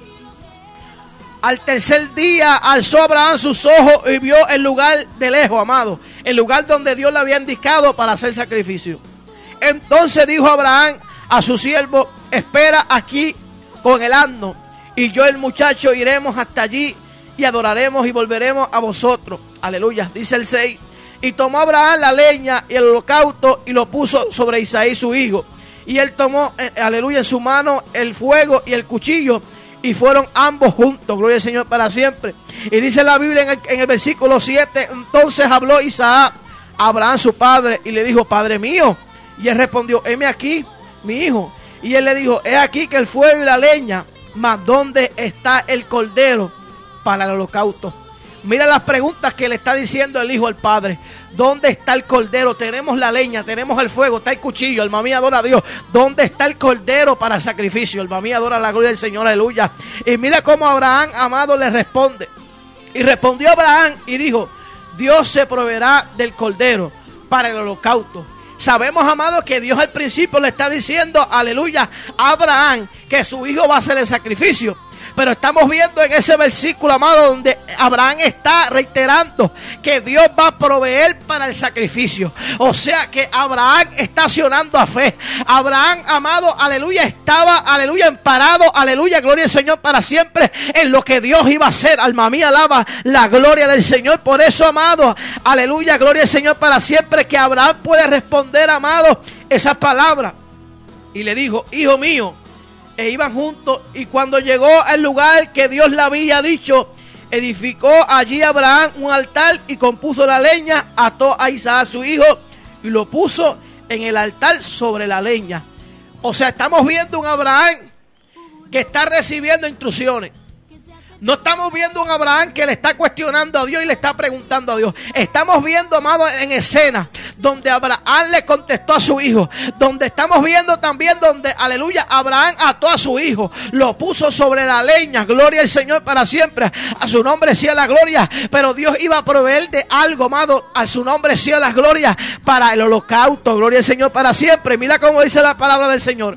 Speaker 3: Al tercer día alzó Abraham sus ojos y vio el lugar de lejos, amado, el lugar donde Dios le había indicado para hacer sacrificio. Entonces dijo Abraham a su siervo: espera aquí con el asno, y yo el muchacho iremos hasta allí y adoraremos y volveremos a vosotros. Aleluya. Dice el seis. Y tomó Abraham la leña y el holocausto y lo puso sobre Isaí su hijo. Y él tomó, eh, aleluya, en su mano el fuego y el cuchillo, y fueron ambos juntos. Gloria al Señor para siempre. Y dice la Biblia en el, en el versículo siete. Entonces habló Isaac a Abraham su padre y le dijo: Padre mío. Y él respondió: heme aquí, mi hijo. Y él le dijo: he aquí que el fuego y la leña, mas ¿dónde está el cordero para el holocausto? Mira las preguntas que le está diciendo el hijo al padre. ¿Dónde está el cordero? Tenemos la leña, tenemos el fuego, está el cuchillo. Alma mía, adora a Dios. ¿Dónde está el cordero para el sacrificio? Alma mía, adora la gloria del Señor, aleluya. Y mira cómo Abraham, amado, le responde. Y respondió Abraham y dijo: Dios se proveerá del cordero para el holocausto. Sabemos, amado, que Dios al principio le está diciendo, aleluya, a Abraham que su hijo va a hacer el sacrificio. Pero estamos viendo en ese versículo, amado, donde Abraham está reiterando que Dios va a proveer para el sacrificio. O sea que Abraham está accionando a fe. Abraham, amado, aleluya, estaba, aleluya, emparado, aleluya, gloria al Señor para siempre en lo que Dios iba a hacer. Alma mía, alaba la gloria del Señor. Por eso, amado, aleluya, gloria al Señor para siempre, que Abraham puede responder, amado, esas palabras. Y le dijo: hijo mío. E iban juntos, y cuando llegó al lugar que Dios le había dicho, edificó allí Abraham un altar y compuso la leña, ató a Isaac su hijo y lo puso en el altar sobre la leña. O sea, estamos viendo un Abraham que está recibiendo instrucciones. No estamos viendo un Abraham que le está cuestionando a Dios y le está preguntando a Dios. Estamos viendo, amado, en escena donde Abraham le contestó a su hijo. Donde estamos viendo también donde, aleluya, Abraham ató a su hijo, lo puso sobre la leña. Gloria al Señor para siempre. A su nombre sea la gloria. Pero Dios iba a proveer de algo, amado. A su nombre sea la gloria para el holocausto. Gloria al Señor para siempre. Mira cómo dice la palabra del Señor.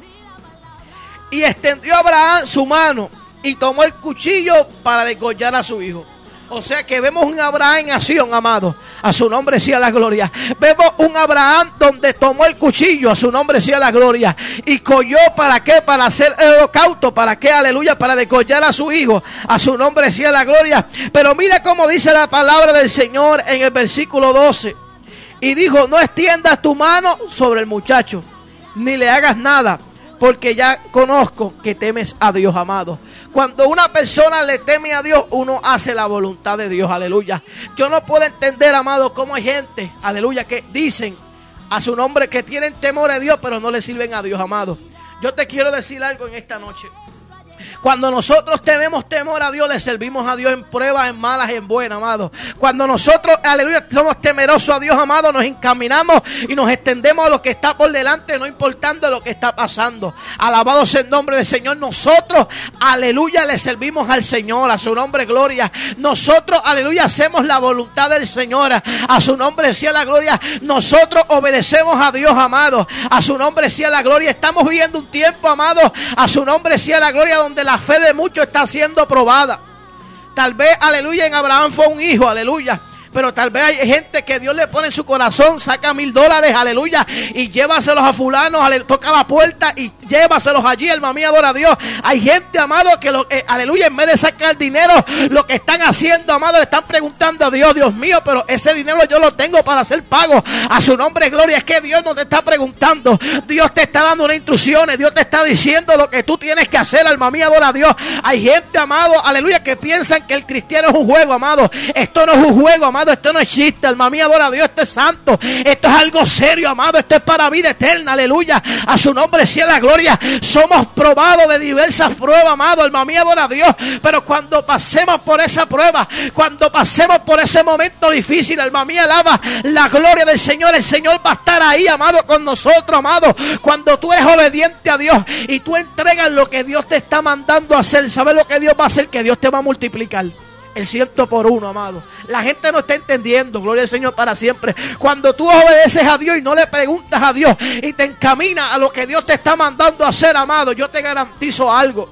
Speaker 3: Y extendió Abraham su mano y tomó el cuchillo para degollar a su hijo. O sea que vemos un Abraham en acción, amado. A su nombre sea la gloria. Vemos un Abraham donde tomó el cuchillo. A su nombre sea la gloria. Y colló, ¿para qué? Para hacer el holocausto. ¿Para qué? Aleluya. Para degollar a su hijo. A su nombre sea la gloria. Pero mira cómo dice la palabra del Señor en el versículo doce. Y dijo: no extiendas tu mano sobre el muchacho, ni le hagas nada, porque ya conozco que temes a Dios, amado. Cuando una persona le teme a Dios, uno hace la voluntad de Dios, aleluya. Yo no puedo entender, amado, cómo hay gente, aleluya, que dicen a su nombre que tienen temor a Dios, pero no le sirven a Dios, amado. Yo te quiero decir algo en esta noche. Cuando nosotros tenemos temor a Dios, le servimos a Dios en pruebas, en malas y en buenas, amado. Cuando nosotros, aleluya, somos temerosos a Dios, amado, nos encaminamos y nos extendemos a lo que está por delante, no importando lo que está pasando. Alabado sea el nombre del Señor. Nosotros, aleluya, le servimos al Señor, a su nombre gloria. Nosotros, aleluya, hacemos la voluntad del Señor, a su nombre sea la gloria. Nosotros obedecemos a Dios, amado, a su nombre sea la gloria. Estamos viviendo un tiempo, amado, a su nombre sea la gloria, donde la fe de muchos está siendo probada. Tal vez, aleluya, en Abraham fue un hijo, aleluya. pero tal vez hay gente que Dios le pone en su corazón, saca mil dólares, aleluya, y llévaselos a fulano, ale, toca la puerta y llévaselos allí, alma mía, adora a Dios. Hay gente, amado, que lo eh, aleluya, en vez de sacar dinero, lo que están haciendo, amado, le están preguntando a Dios, Dios mío, pero ese dinero yo lo tengo para hacer pago a su nombre, gloria. Es que Dios no te está preguntando, Dios te está dando unas instrucciones, Dios te está diciendo lo que tú tienes que hacer, alma mía, adora a Dios. Hay gente, amado, aleluya, que piensan que el cristiano es un juego, amado. Esto no es un juego, amado, esto no es chiste, alma mía, adora a Dios, esto es santo, esto es algo serio, amado, esto es para vida eterna, aleluya, a su nombre sea la gloria. Somos probados de diversas pruebas, amado, alma mía, adora a Dios, pero cuando pasemos por esa prueba, cuando pasemos por ese momento difícil, alma mía, alaba la gloria del Señor. El Señor va a estar ahí, amado, con nosotros, amado. Cuando tú eres obediente a Dios y tú entregas lo que Dios te está mandando a hacer, ¿sabes lo que Dios va a hacer? Que Dios te va a multiplicar el ciento por uno, amado. La gente no está entendiendo, gloria al Señor para siempre. Cuando tú obedeces a Dios y no le preguntas a Dios y te encaminas a lo que Dios te está mandando a hacer, amado, yo te garantizo algo,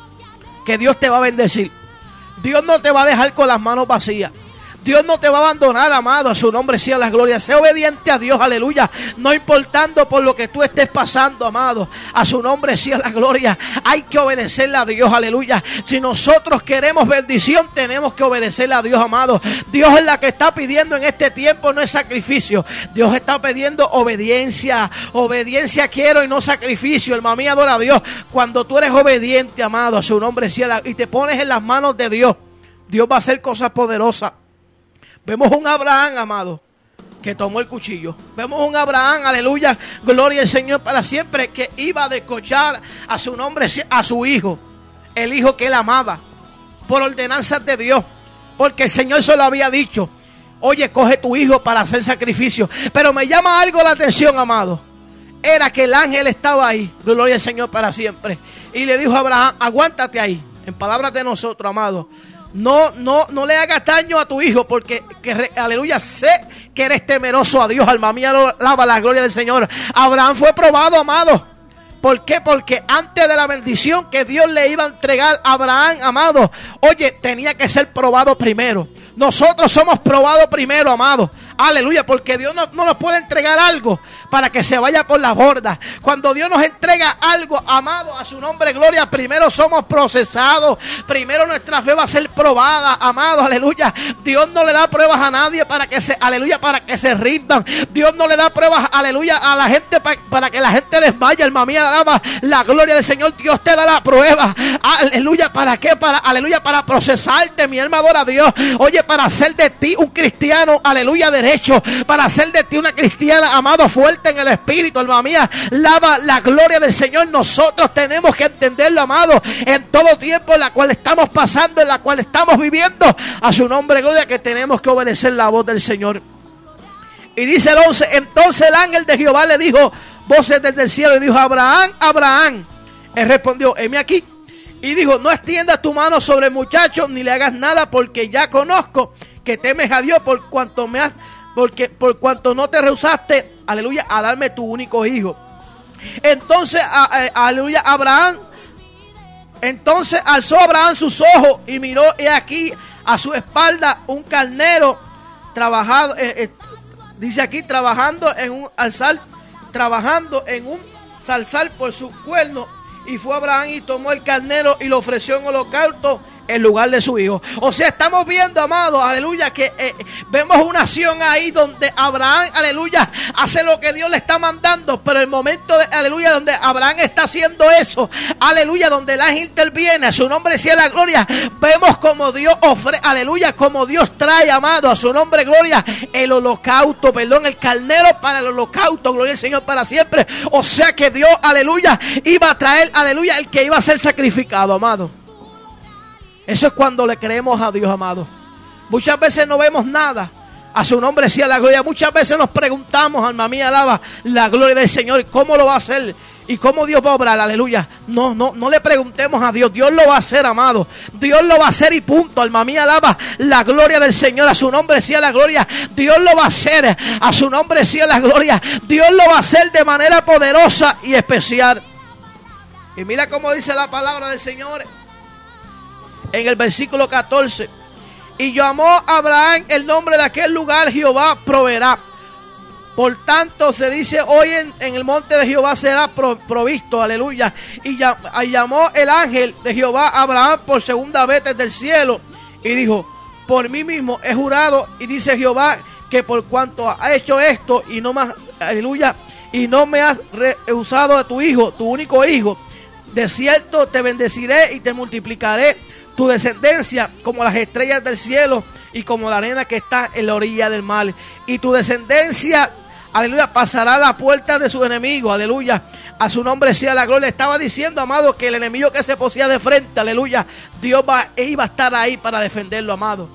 Speaker 3: que Dios te va a bendecir. Dios no te va a dejar con las manos vacías. Dios no te va a abandonar, amado, a su nombre sea la gloria. Sé obediente a Dios, aleluya, no importando por lo que tú estés pasando, amado, a su nombre sea la gloria. Hay que obedecerle a Dios, aleluya. Si nosotros queremos bendición, tenemos que obedecerle a Dios, amado. Dios es la que está pidiendo en este tiempo, no es sacrificio. Dios está pidiendo obediencia. Obediencia quiero y no sacrificio. Alma mía, adora a Dios. Cuando tú eres obediente, amado, a su nombre sea la, y te pones en las manos de Dios, Dios va a hacer cosas poderosas. Vemos un Abraham, amado, que tomó el cuchillo. Vemos un Abraham, aleluya, gloria al Señor para siempre, que iba a descochar a su nombre, a su hijo, el hijo que él amaba, por ordenanzas de Dios, porque el Señor se lo había dicho. Oye, coge tu hijo para hacer sacrificio. Pero me llama algo la atención, amado. Era que el ángel estaba ahí, gloria al Señor para siempre, y le dijo a Abraham, aguántate ahí, en palabras de nosotros, amado. No, no, no le hagas daño a tu hijo, porque, que, aleluya, sé que eres temeroso a Dios, alma mía, alaba la gloria del Señor. Abraham fue probado, amado. ¿Por qué? Porque antes de la bendición que Dios le iba a entregar a Abraham, amado, oye, tenía que ser probado primero. Nosotros somos probados primero, amado. Aleluya, porque Dios no, no nos puede entregar algo para que se vaya por la borda. Cuando Dios nos entrega algo, amado, a su nombre, gloria, primero somos procesados. Primero nuestra fe va a ser probada, amado, aleluya. Dios no le da pruebas a nadie para que se, aleluya, para que se rindan. Dios no le da pruebas, aleluya, a la gente para, para que la gente desmaye, alma mía, alaba la gloria del Señor. Dios te da la prueba, aleluya, ¿para qué? Para, aleluya, para procesarte, mi alma adora a Dios. Oye, para hacer de ti un cristiano, aleluya, derecho, para hacer de ti una cristiana, amado, fuerte en el espíritu, alma mía, lava la gloria del Señor. Nosotros tenemos que entenderlo, amado, en todo tiempo en la cual estamos pasando, en la cual estamos viviendo, a su nombre, gloria, que tenemos que obedecer la voz del Señor. Y dice el once, entonces el ángel de Jehová le dijo, voces desde el cielo, y dijo, Abraham, Abraham. Él respondió, heme aquí. Y dijo, no extiendas tu mano sobre el muchacho, ni le hagas nada, porque ya conozco que temes a Dios, por cuanto me has, porque por cuanto no te rehusaste, aleluya, a darme tu único hijo. Entonces, a, a, aleluya, Abraham, entonces alzó Abraham sus ojos y miró, he aquí a su espalda un carnero trabajado, eh, eh, dice aquí, trabajando en un alzar, trabajando en un zarzal por sus cuernos. Y fue Abraham y tomó el carnero y lo ofreció en holocausto en lugar de su hijo. O sea, estamos viendo, amados, aleluya, que eh, vemos una acción ahí donde Abraham, aleluya, hace lo que Dios le está mandando, pero el momento de, aleluya, donde Abraham está haciendo eso, aleluya, donde el ángel interviene, a su nombre sea la gloria, vemos como Dios ofrece, aleluya, como Dios trae, amado, a su nombre, gloria, el holocausto, perdón, el carnero para el holocausto, gloria al Señor para siempre. O sea que Dios, aleluya, iba a traer, aleluya, el que iba a ser sacrificado, amado. Eso es cuando le creemos a Dios, amado. Muchas veces no vemos nada. A su nombre sea la gloria. Muchas veces nos preguntamos, alma mía, alaba la gloria del Señor, ¿cómo lo va a hacer? ¿Y cómo Dios va a obrar? Aleluya. No, no, no le preguntemos a Dios. Dios lo va a hacer, amado. Dios lo va a hacer y punto. Alma mía, alaba la gloria del Señor. A su nombre sea la gloria. Dios lo va a hacer. A su nombre sea la gloria. Dios lo va a hacer de manera poderosa y especial. Y mira cómo dice la palabra del Señor en el versículo catorce. Y llamó a Abraham el nombre de aquel lugar, Jehová proveerá. Por tanto, se dice hoy en, en el monte de Jehová será pro, provisto, aleluya. Y llam, llamó el ángel de Jehová a Abraham por segunda vez desde el cielo. Y dijo, por mí mismo he jurado, y dice Jehová, que por cuanto ha hecho esto, y no más, aleluya, y no me has rehusado a tu hijo, tu único hijo, de cierto te bendeciré y te multiplicaré tu descendencia como las estrellas del cielo y como la arena que está en la orilla del mar. Y tu descendencia, aleluya, pasará a la puerta de sus enemigos, aleluya. A su nombre sea la gloria. Estaba diciendo, amado, que el enemigo que se posía de frente, aleluya, Dios va, iba a estar ahí para defenderlo, amado.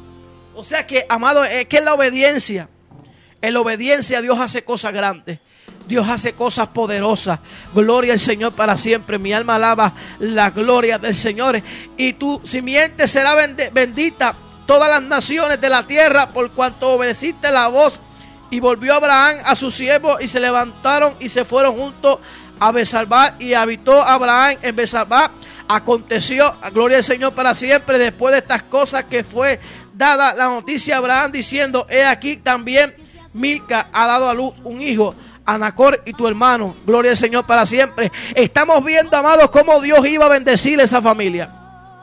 Speaker 3: O sea que, amado, es que en la obediencia, en la obediencia Dios hace cosas grandes. Dios hace cosas poderosas. Gloria al Señor para siempre. Mi alma alaba la gloria del Señor. Y tu simiente será bendita todas las naciones de la tierra, por cuanto obedeciste la voz. Y volvió Abraham a su siervo, y se levantaron y se fueron juntos a Besalbá, y habitó Abraham en Besalbá. Aconteció, gloria al Señor para siempre, después de estas cosas, que fue dada la noticia a Abraham, diciendo, he aquí también Milca ha dado a luz un hijo, a Nacor, y tu hermano. Gloria al Señor para siempre. Estamos viendo, amados, cómo Dios iba a bendecir a esa familia.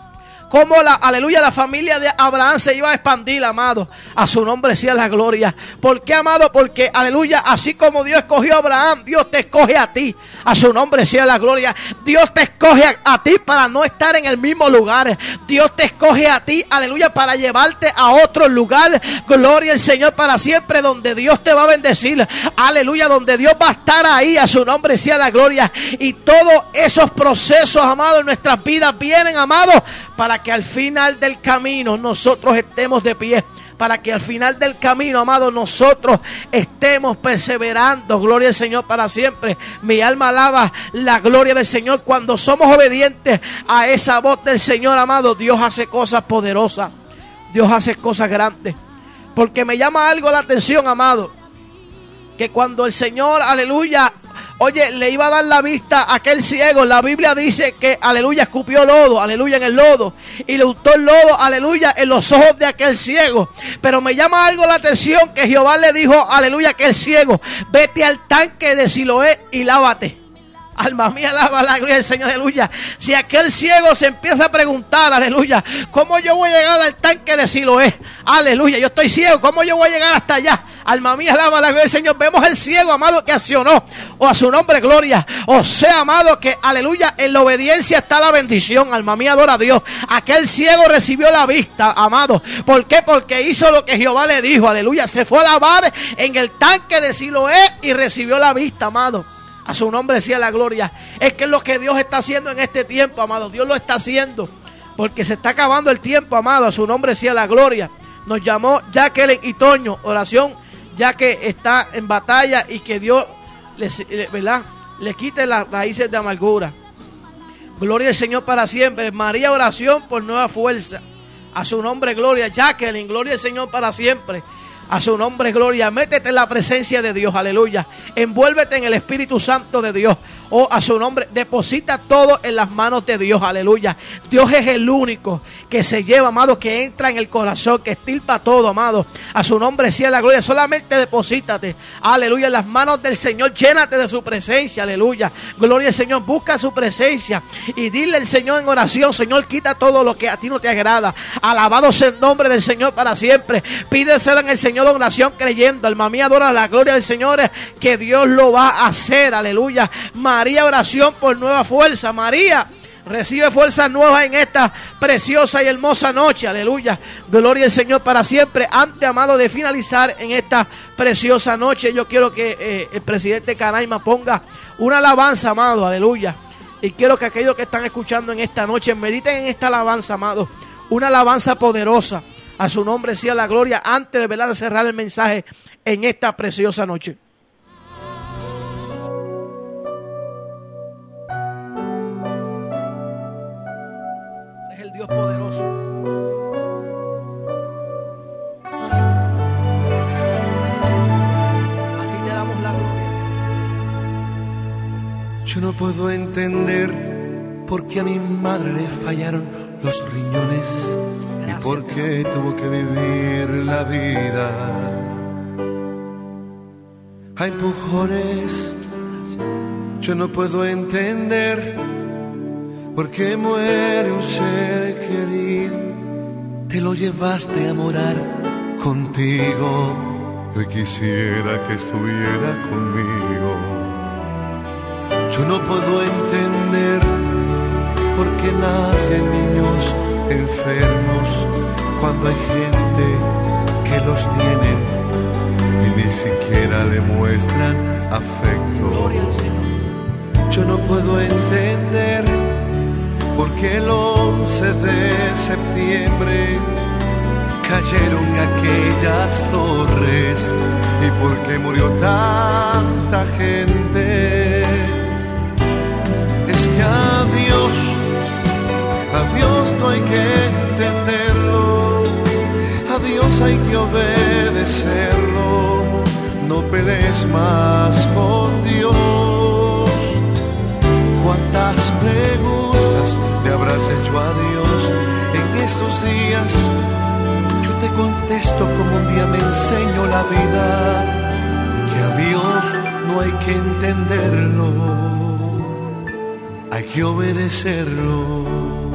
Speaker 3: Cómo la, aleluya, la familia de Abraham se iba a expandir, amado. A su nombre sea la gloria. ¿Por qué, amado? Porque, aleluya, así como Dios escogió a Abraham, Dios te escoge a ti. A su nombre sea la gloria. Dios te escoge a, a ti para no estar en el mismo lugar. Dios te escoge a ti, aleluya, para llevarte a otro lugar. Gloria al Señor para siempre, donde Dios te va a bendecir. Aleluya, donde Dios va a estar ahí. A su nombre sea la gloria. Y todos esos procesos, amado, en nuestras vidas vienen, amado, para que al final del camino nosotros estemos de pie. Para que al final del camino, amado, nosotros estemos perseverando. Gloria al Señor para siempre. Mi alma alaba la gloria del Señor. Cuando somos obedientes a esa voz del Señor, amado, Dios hace cosas poderosas. Dios hace cosas grandes. Porque me llama algo la atención, amado, que cuando el Señor, aleluya, oye, le iba a dar la vista a aquel ciego, la Biblia dice que, aleluya, escupió lodo, aleluya, en el lodo, y le untó el lodo, aleluya, en los ojos de aquel ciego. Pero me llama algo la atención que Jehová le dijo, aleluya, a aquel ciego, vete al tanque de Siloé y lávate. Alma mía, alaba la gloria del Señor, aleluya. Si aquel ciego se empieza a preguntar, aleluya, ¿cómo yo voy a llegar al tanque de Siloé? Aleluya, yo estoy ciego, ¿cómo yo voy a llegar hasta allá? Alma mía, alaba la gloria del Señor. Vemos el ciego, amado, que accionó, o a su nombre, gloria. O sea, amado, que, aleluya, en la obediencia está la bendición. Alma mía, adora a Dios. Aquel ciego recibió la vista, amado. ¿Por qué? Porque hizo lo que Jehová le dijo, aleluya. Se fue a lavar en el tanque de Siloé y recibió la vista, amado. A su nombre sea la gloria. Es que es lo que Dios está haciendo en este tiempo, amado. Dios lo está haciendo porque se está acabando el tiempo, amado. A su nombre sea la gloria. Nos llamó Jacqueline y Toño. Oración, ya que está en batalla, y que Dios le, ¿verdad?, le quite las raíces de amargura. Gloria al Señor para siempre. María, oración por nueva fuerza. A su nombre, gloria. Jacqueline, gloria al Señor para siempre. A su nombre, gloria. Métete en la presencia de Dios, aleluya. Envuélvete en el Espíritu Santo de Dios. Oh, a su nombre, deposita todo en las manos de Dios, aleluya. Dios es el único que se lleva, amado, que entra en el corazón, que estirpa todo, amado. A su nombre sea la gloria. Solamente deposítate, aleluya, en las manos del Señor. Llénate de su presencia, aleluya. Gloria al Señor. Busca su presencia y dile al Señor en oración: Señor, quita todo lo que a ti no te agrada. Alabado sea el nombre del Señor para siempre. Pídeselo en el Señor de oración, creyendo. Alma mía, adora la gloria del Señor, que Dios lo va a hacer, aleluya. María, oración por nueva fuerza. María, recibe fuerzas nuevas en esta preciosa y hermosa noche, aleluya. Gloria al Señor para siempre. Antes, amado, de finalizar en esta preciosa noche, yo quiero que eh, el presidente Canaima ponga una alabanza, amado, aleluya. Y quiero que aquellos que están escuchando en esta noche mediten en esta alabanza, amado. Una alabanza poderosa. A su nombre sea la gloria, antes de, ¿verdad?, de cerrar el mensaje en esta preciosa noche. Es el Dios poderoso. A ti te damos la gloria.
Speaker 4: Yo no puedo entender por qué a mi madre le fallaron los riñones.
Speaker 3: Gracias,
Speaker 4: y por
Speaker 3: te
Speaker 4: qué tuvo que vivir la vida a empujones. Yo no puedo entender por qué muere un ser querido. Te lo llevaste a morar contigo. Hoy quisiera que estuviera conmigo. Yo no puedo entender por qué nacen niños enfermos cuando hay gente que los tiene y ni siquiera le muestran afecto.
Speaker 3: Gloria al Señor.
Speaker 4: Yo no puedo entender por qué el once de septiembre cayeron aquellas torres y por qué murió tanta gente. Es que a Dios, a Dios no hay que entenderlo, a Dios hay que obedecerlo. No pelees más con Dios. ¿Cuántas preguntas le habrás hecho a Dios en estos días? Yo te contesto como un día me enseñó la vida, que a Dios no hay que entenderlo, hay que obedecerlo.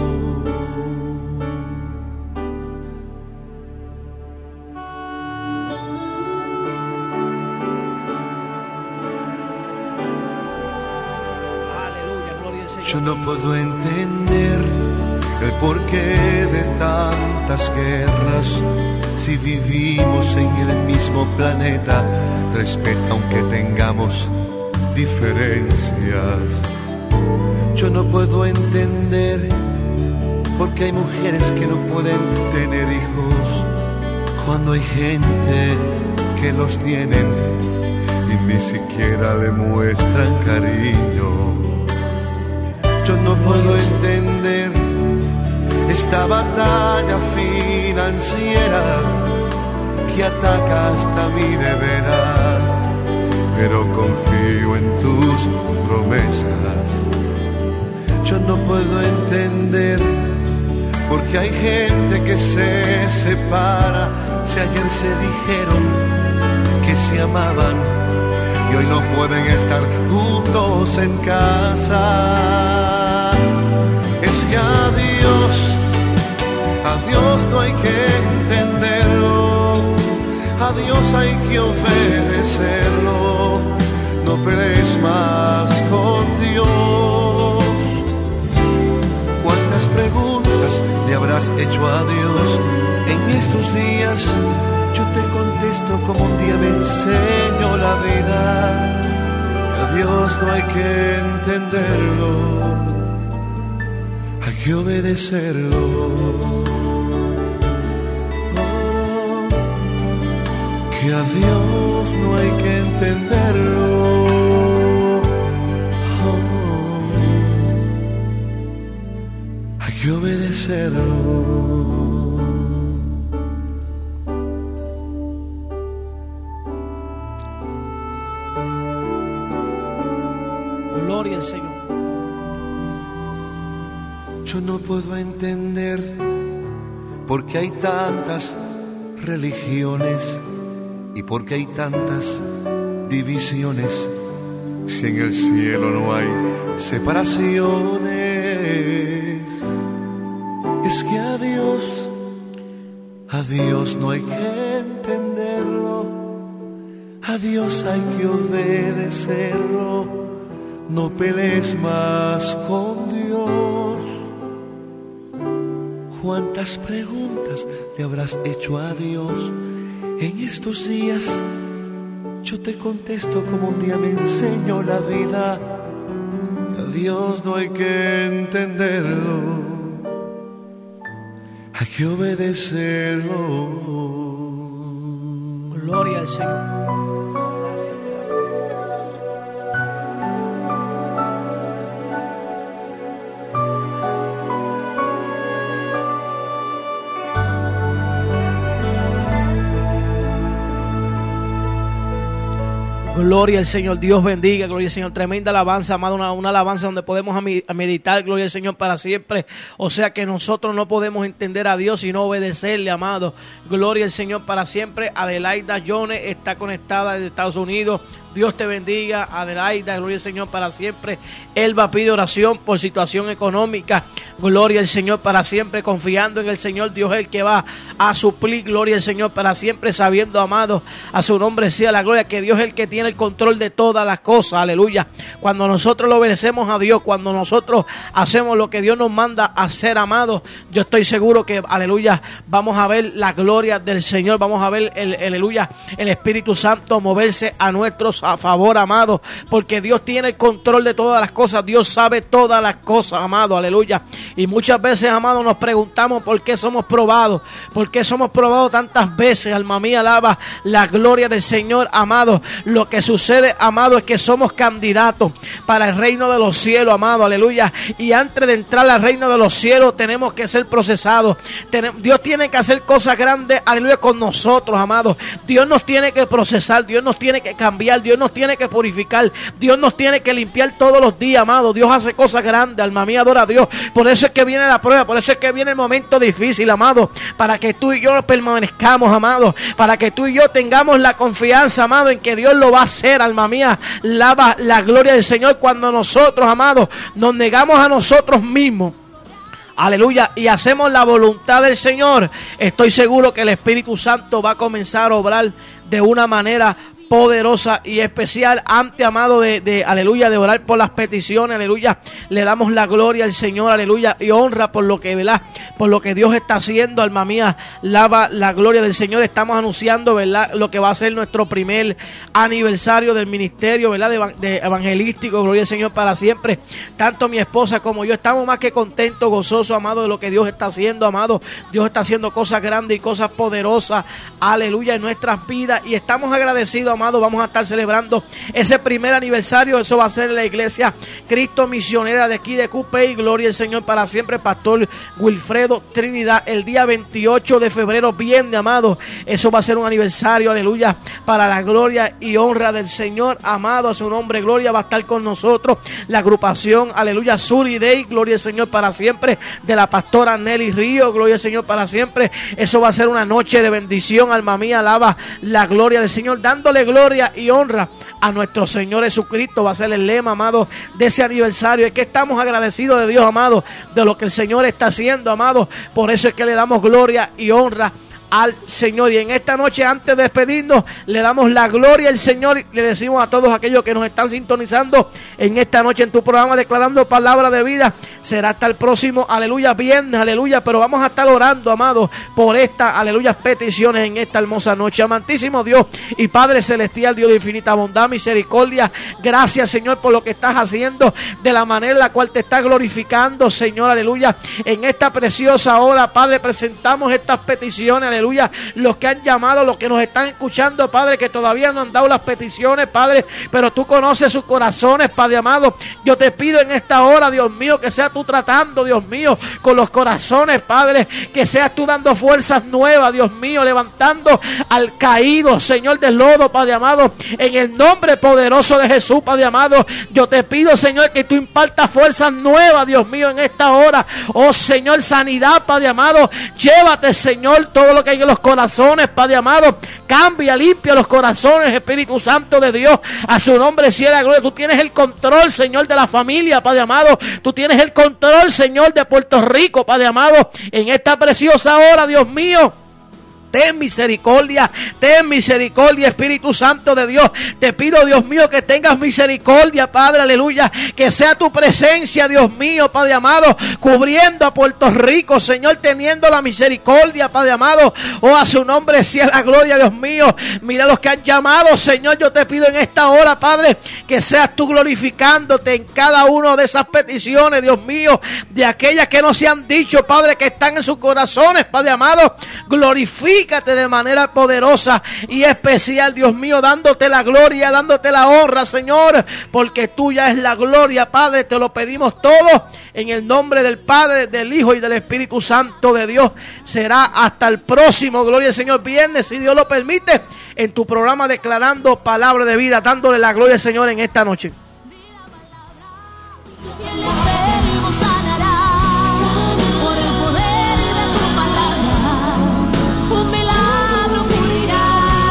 Speaker 4: Yo no puedo entender el porqué de tantas guerras. Si vivimos en el mismo planeta, respeta aunque tengamos diferencias. Yo no puedo entender por qué hay mujeres que no pueden tener hijos cuando hay gente que los tienen y ni siquiera le muestran cariño. Yo no puedo entender esta batalla financiera que ataca hasta mi deber, pero confío en tus promesas. Yo no puedo entender por qué hay gente que se separa, si ayer se dijeron que se amaban y hoy no pueden estar juntos en casa. Es que a Dios, a Dios no hay que entenderlo, a Dios hay que obedecerlo. No pelees más con Dios. ¿Cuántas preguntas le habrás hecho a Dios en estos días? Yo te contesto como un día me enseñó la vida. A Dios no hay que entenderlo, hay que obedecerlo. Oh, que a Dios no hay que entenderlo. Oh, hay que obedecerlo.
Speaker 3: Gloria al Señor.
Speaker 4: Yo no puedo entender por qué hay tantas religiones y por qué hay tantas divisiones, si en el cielo no hay separaciones. Es que a Dios, a Dios no hay que entenderlo, a Dios hay que obedecerlo. No pelees más con Dios. ¿Cuántas preguntas le habrás hecho a Dios en estos días? Yo te contesto como un día me enseñó la vida. A Dios no hay que entenderlo, hay que obedecerlo.
Speaker 3: Gloria al Señor. Gloria al Señor, Dios bendiga, gloria al Señor, tremenda alabanza, amado, una, una alabanza donde podemos a meditar, gloria al Señor, para siempre. O sea que nosotros no podemos entender a Dios y no obedecerle, amado. Gloria al Señor para siempre. Adelaida Jones está conectada desde Estados Unidos. Dios te bendiga, Adelaida, gloria al Señor para siempre. Elba pide oración por situación económica. Gloria al Señor para siempre, confiando en el Señor. Dios es el que va a suplir, gloria al Señor para siempre, sabiendo, amado, a su nombre sea la gloria, que Dios es el que tiene el control de todas las cosas, aleluya. Cuando nosotros lo obedecemos a Dios, cuando nosotros hacemos lo que Dios nos manda a hacer, amado, yo estoy seguro que, aleluya, vamos a ver la gloria del Señor, vamos a ver, el, el, aleluya, el Espíritu Santo moverse a nuestros a favor, amado, porque Dios tiene el control de todas las cosas, Dios sabe todas las cosas, amado, aleluya. Y muchas veces, amado, nos preguntamos por qué somos probados, por qué somos probados tantas veces. Alma mía, alaba la gloria del Señor, amado. Lo que sucede, amado, es que somos candidatos para el reino de los cielos, amado, aleluya. Y antes de entrar al reino de los cielos tenemos que ser procesados. Dios tiene que hacer cosas grandes, aleluya, con nosotros, amado. Dios nos tiene que procesar, Dios nos tiene que cambiar, Dios nos tiene que purificar, Dios nos tiene que limpiar todos los días, amado. Dios hace cosas grandes, alma mía, adora a Dios. Por eso es que viene la prueba, por eso es que viene el momento difícil, amado, para que tú y yo permanezcamos, amado, para que tú y yo tengamos la confianza, amado, en que Dios lo va a hacer, alma mía, lava la gloria del Señor. Cuando nosotros, amado, nos negamos a nosotros mismos, aleluya, y hacemos la voluntad del Señor, estoy seguro que el Espíritu Santo va a comenzar a obrar de una manera poderosa y especial. Antes, amado, de, de, aleluya, de orar por las peticiones, aleluya, le damos la gloria al Señor, aleluya, y honra por lo que, ¿verdad?, por lo que Dios está haciendo, alma mía, lava la gloria del Señor. Estamos anunciando, ¿verdad?, lo que va a ser nuestro primer aniversario del ministerio, ¿verdad?, de, de evangelístico, gloria al Señor para siempre. Tanto mi esposa como yo estamos más que contentos, gozosos, amado, de lo que Dios está haciendo, amado. Dios está haciendo cosas grandes y cosas poderosas, aleluya, en nuestras vidas, y estamos agradecidos, amado. Vamos a estar celebrando ese primer aniversario. Eso va a ser en la iglesia Cristo Misionera de aquí de Cupey. Gloria al Señor para siempre, Pastor Wilfredo Trinidad, el día veintiocho de febrero, bien, amado. Eso va a ser un aniversario, aleluya, para la gloria y honra del Señor, amado, a su nombre, gloria. Va a estar con nosotros la agrupación, aleluya, Suri Day, gloria al Señor para siempre, de la pastora Nelly Río, gloria al Señor para siempre. Eso va a ser una noche de bendición, alma mía, alaba la gloria del Señor, dándole gloria y honra a nuestro Señor Jesucristo. Va a ser el lema, amado, de ese aniversario. Es que estamos agradecidos de Dios, amado, de lo que el Señor está haciendo, amado. Por eso es que le damos gloria y honra al Señor. Y en esta noche, antes de despedirnos, le damos la gloria al Señor y le decimos a todos aquellos que nos están sintonizando en esta noche en tu programa Declarando Palabra de Vida, será hasta el próximo, aleluya, viernes, aleluya, pero vamos a estar orando, amados, por estas, aleluya, peticiones en esta hermosa noche. Amantísimo Dios y Padre Celestial, Dios de infinita bondad, misericordia, gracias, Señor, por lo que estás haciendo, de la manera en la cual te estás glorificando, Señor, aleluya. En esta preciosa hora, Padre, presentamos estas peticiones, aleluya. Aleluya, los que han llamado, los que nos están escuchando, Padre, que todavía no han dado las peticiones, Padre, pero tú conoces sus corazones, Padre amado. Yo te pido en esta hora, Dios mío, que seas tú tratando, Dios mío, con los corazones, Padre, que seas tú dando fuerzas nuevas, Dios mío, levantando al caído, Señor del lodo, Padre amado, en el nombre poderoso de Jesús, Padre amado. Yo te pido, Señor, que tú impartas fuerzas nuevas, Dios mío, en esta hora. Oh, Señor, sanidad, Padre amado. Llévate, Señor, todo lo que hay en los corazones, Padre amado. Cambia, limpia los corazones, Espíritu Santo de Dios. A su nombre sea la gloria. Tú tienes el control, Señor, de la familia, Padre amado. Tú tienes el control, Señor, de Puerto Rico, Padre amado. En esta preciosa hora, Dios mío, ten misericordia, ten misericordia, Espíritu Santo de Dios. Te pido, Dios mío, que tengas misericordia, Padre, aleluya. Que sea tu presencia, Dios mío, Padre amado, cubriendo a Puerto Rico, Señor, teniendo la misericordia, Padre amado. Oh, a su nombre sea la gloria, Dios mío. Mira los que han llamado, Señor, yo te pido en esta hora, Padre, que seas tú glorificándote en cada una de esas peticiones, Dios mío, de aquellas que no se han dicho, Padre, que están en sus corazones, Padre amado. Glorifica glorifícate de manera poderosa y especial, Dios mío, dándote la gloria, dándote la honra, Señor, porque tuya es la gloria, Padre. Te lo pedimos todo en el nombre del Padre, del Hijo y del Espíritu Santo de Dios. Será hasta el próximo, gloria al Señor, viernes, si Dios lo permite, en tu programa Declarando Palabra de Vida, dándole la gloria al Señor en esta noche.
Speaker 2: Y el enfermo sanará por el poder de tu palabra. Un milagro ocurrirá.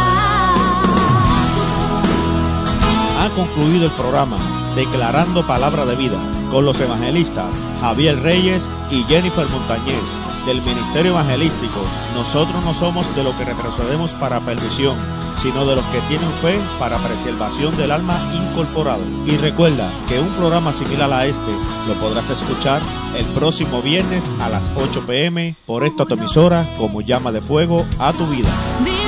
Speaker 1: Ha concluido el programa Declarando Palabra de Vida con los evangelistas Javier Reyes y Jennifer Montañez del Ministerio Evangelístico. Nosotros no somos de los que retrocedemos para perdición, sino de los que tienen fe para preservación del alma incorporado. Y recuerda que un programa similar a este lo podrás escuchar el próximo viernes a las ocho p m por esta tu emisora como llama de fuego a tu vida.